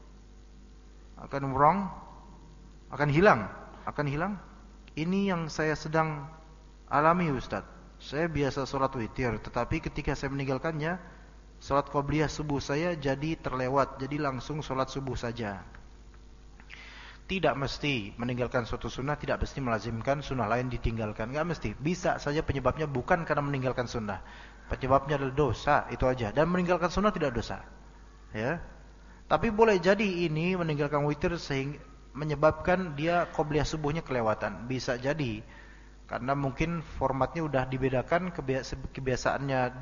[SPEAKER 1] hilang. Ini yang saya sedang alami, Ustaz. Saya biasa sholat witir, tetapi ketika saya meninggalkannya, sholat qobliyah subuh saya jadi terlewat, jadi langsung sholat subuh saja. Tidak mesti meninggalkan suatu sunnah, tidak mesti melazimkan sunnah lain ditinggalkan. Enggak mesti. Bisa saja penyebabnya bukan karena meninggalkan sunnah. Penyebabnya adalah dosa, itu aja. Dan meninggalkan sunnah tidak dosa. Ya. Tapi boleh jadi ini meninggalkan witir sehingga menyebabkan dia qobliyah subuhnya kelewatan. Bisa jadi. Karena mungkin formatnya udah dibedakan, kebiasaannya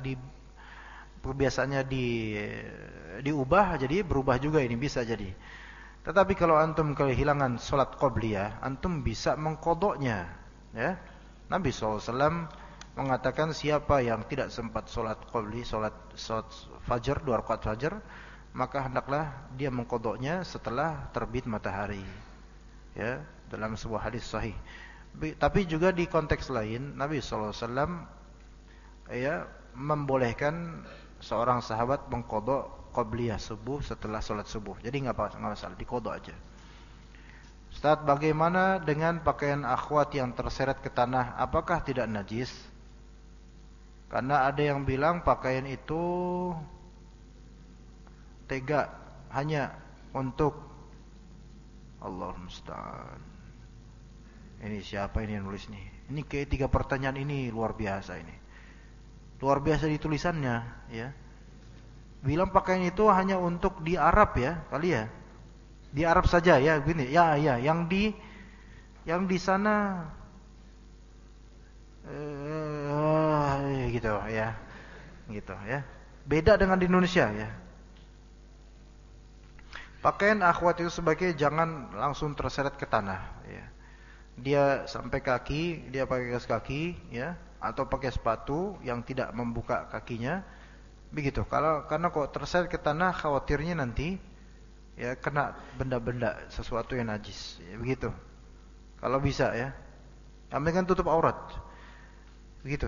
[SPEAKER 1] diubah, jadi berubah juga ini, bisa jadi. Tetapi kalau antum kehilangan sholat qobliyah, antum bisa mengqadha'nya, ya. Nabi SAW mengatakan siapa yang tidak sempat sholat qobli, sholat fajar, 2 rakaat fajar, maka hendaklah dia mengqadha'nya setelah terbit matahari. Ya, dalam sebuah hadis sahih. Tapi juga di konteks lain, Nabi SAW ya membolehkan seorang sahabat mengqadha' qobliyah subuh setelah sholat subuh. Jadi enggak masalah, diqadha' aja. Ustaz, bagaimana dengan pakaian akhwat yang terseret ke tanah? Apakah tidak najis? Karena ada yang bilang pakaian itu tega hanya untuk Allah musta'an. Ini siapa ini yang nulis nih? Ini kayak 3 pertanyaan ini luar biasa ini. Luar biasa di tulisannya, ya. Bilang pakaian itu hanya untuk di Arab ya, kali ya. Di Arab saja ya, begini. Ya, yang di sana gitu ya. Gitu ya. Beda dengan di Indonesia ya. Pakaian akhwat itu sebagai jangan langsung terseret ke tanah ya. Dia sampai kaki, dia pakai kaos kaki ya, atau pakai sepatu yang tidak membuka kakinya. Begitu. Karena kok terseret ke tanah khawatirnya nanti ya kena benda-benda sesuatu yang najis. Ya, begitu. Kalau bisa ya. Yang penting tutup aurat. Begitu.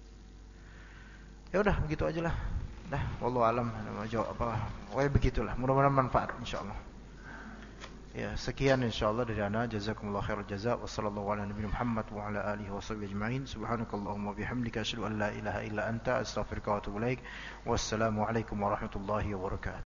[SPEAKER 1] Ya udah begitu aja lah. Dah, wallahu alam. Mau jawab apa? Pokoknya begitulah. Mudah-mudahan manfaat insyaallah. Ya, sekian insyaallah dari ana. Jazakumullahu khairal jazaa. Wassallallahu ala nabiyina Muhammad wa ala alihi washabbihi ajmain. Subhanakallahumma bihamdika asyhadu an la ilaha illa anta astaghfiruka wa atubu ilaik. Wassalamu alaikum warahmatullahi wabarakatuh.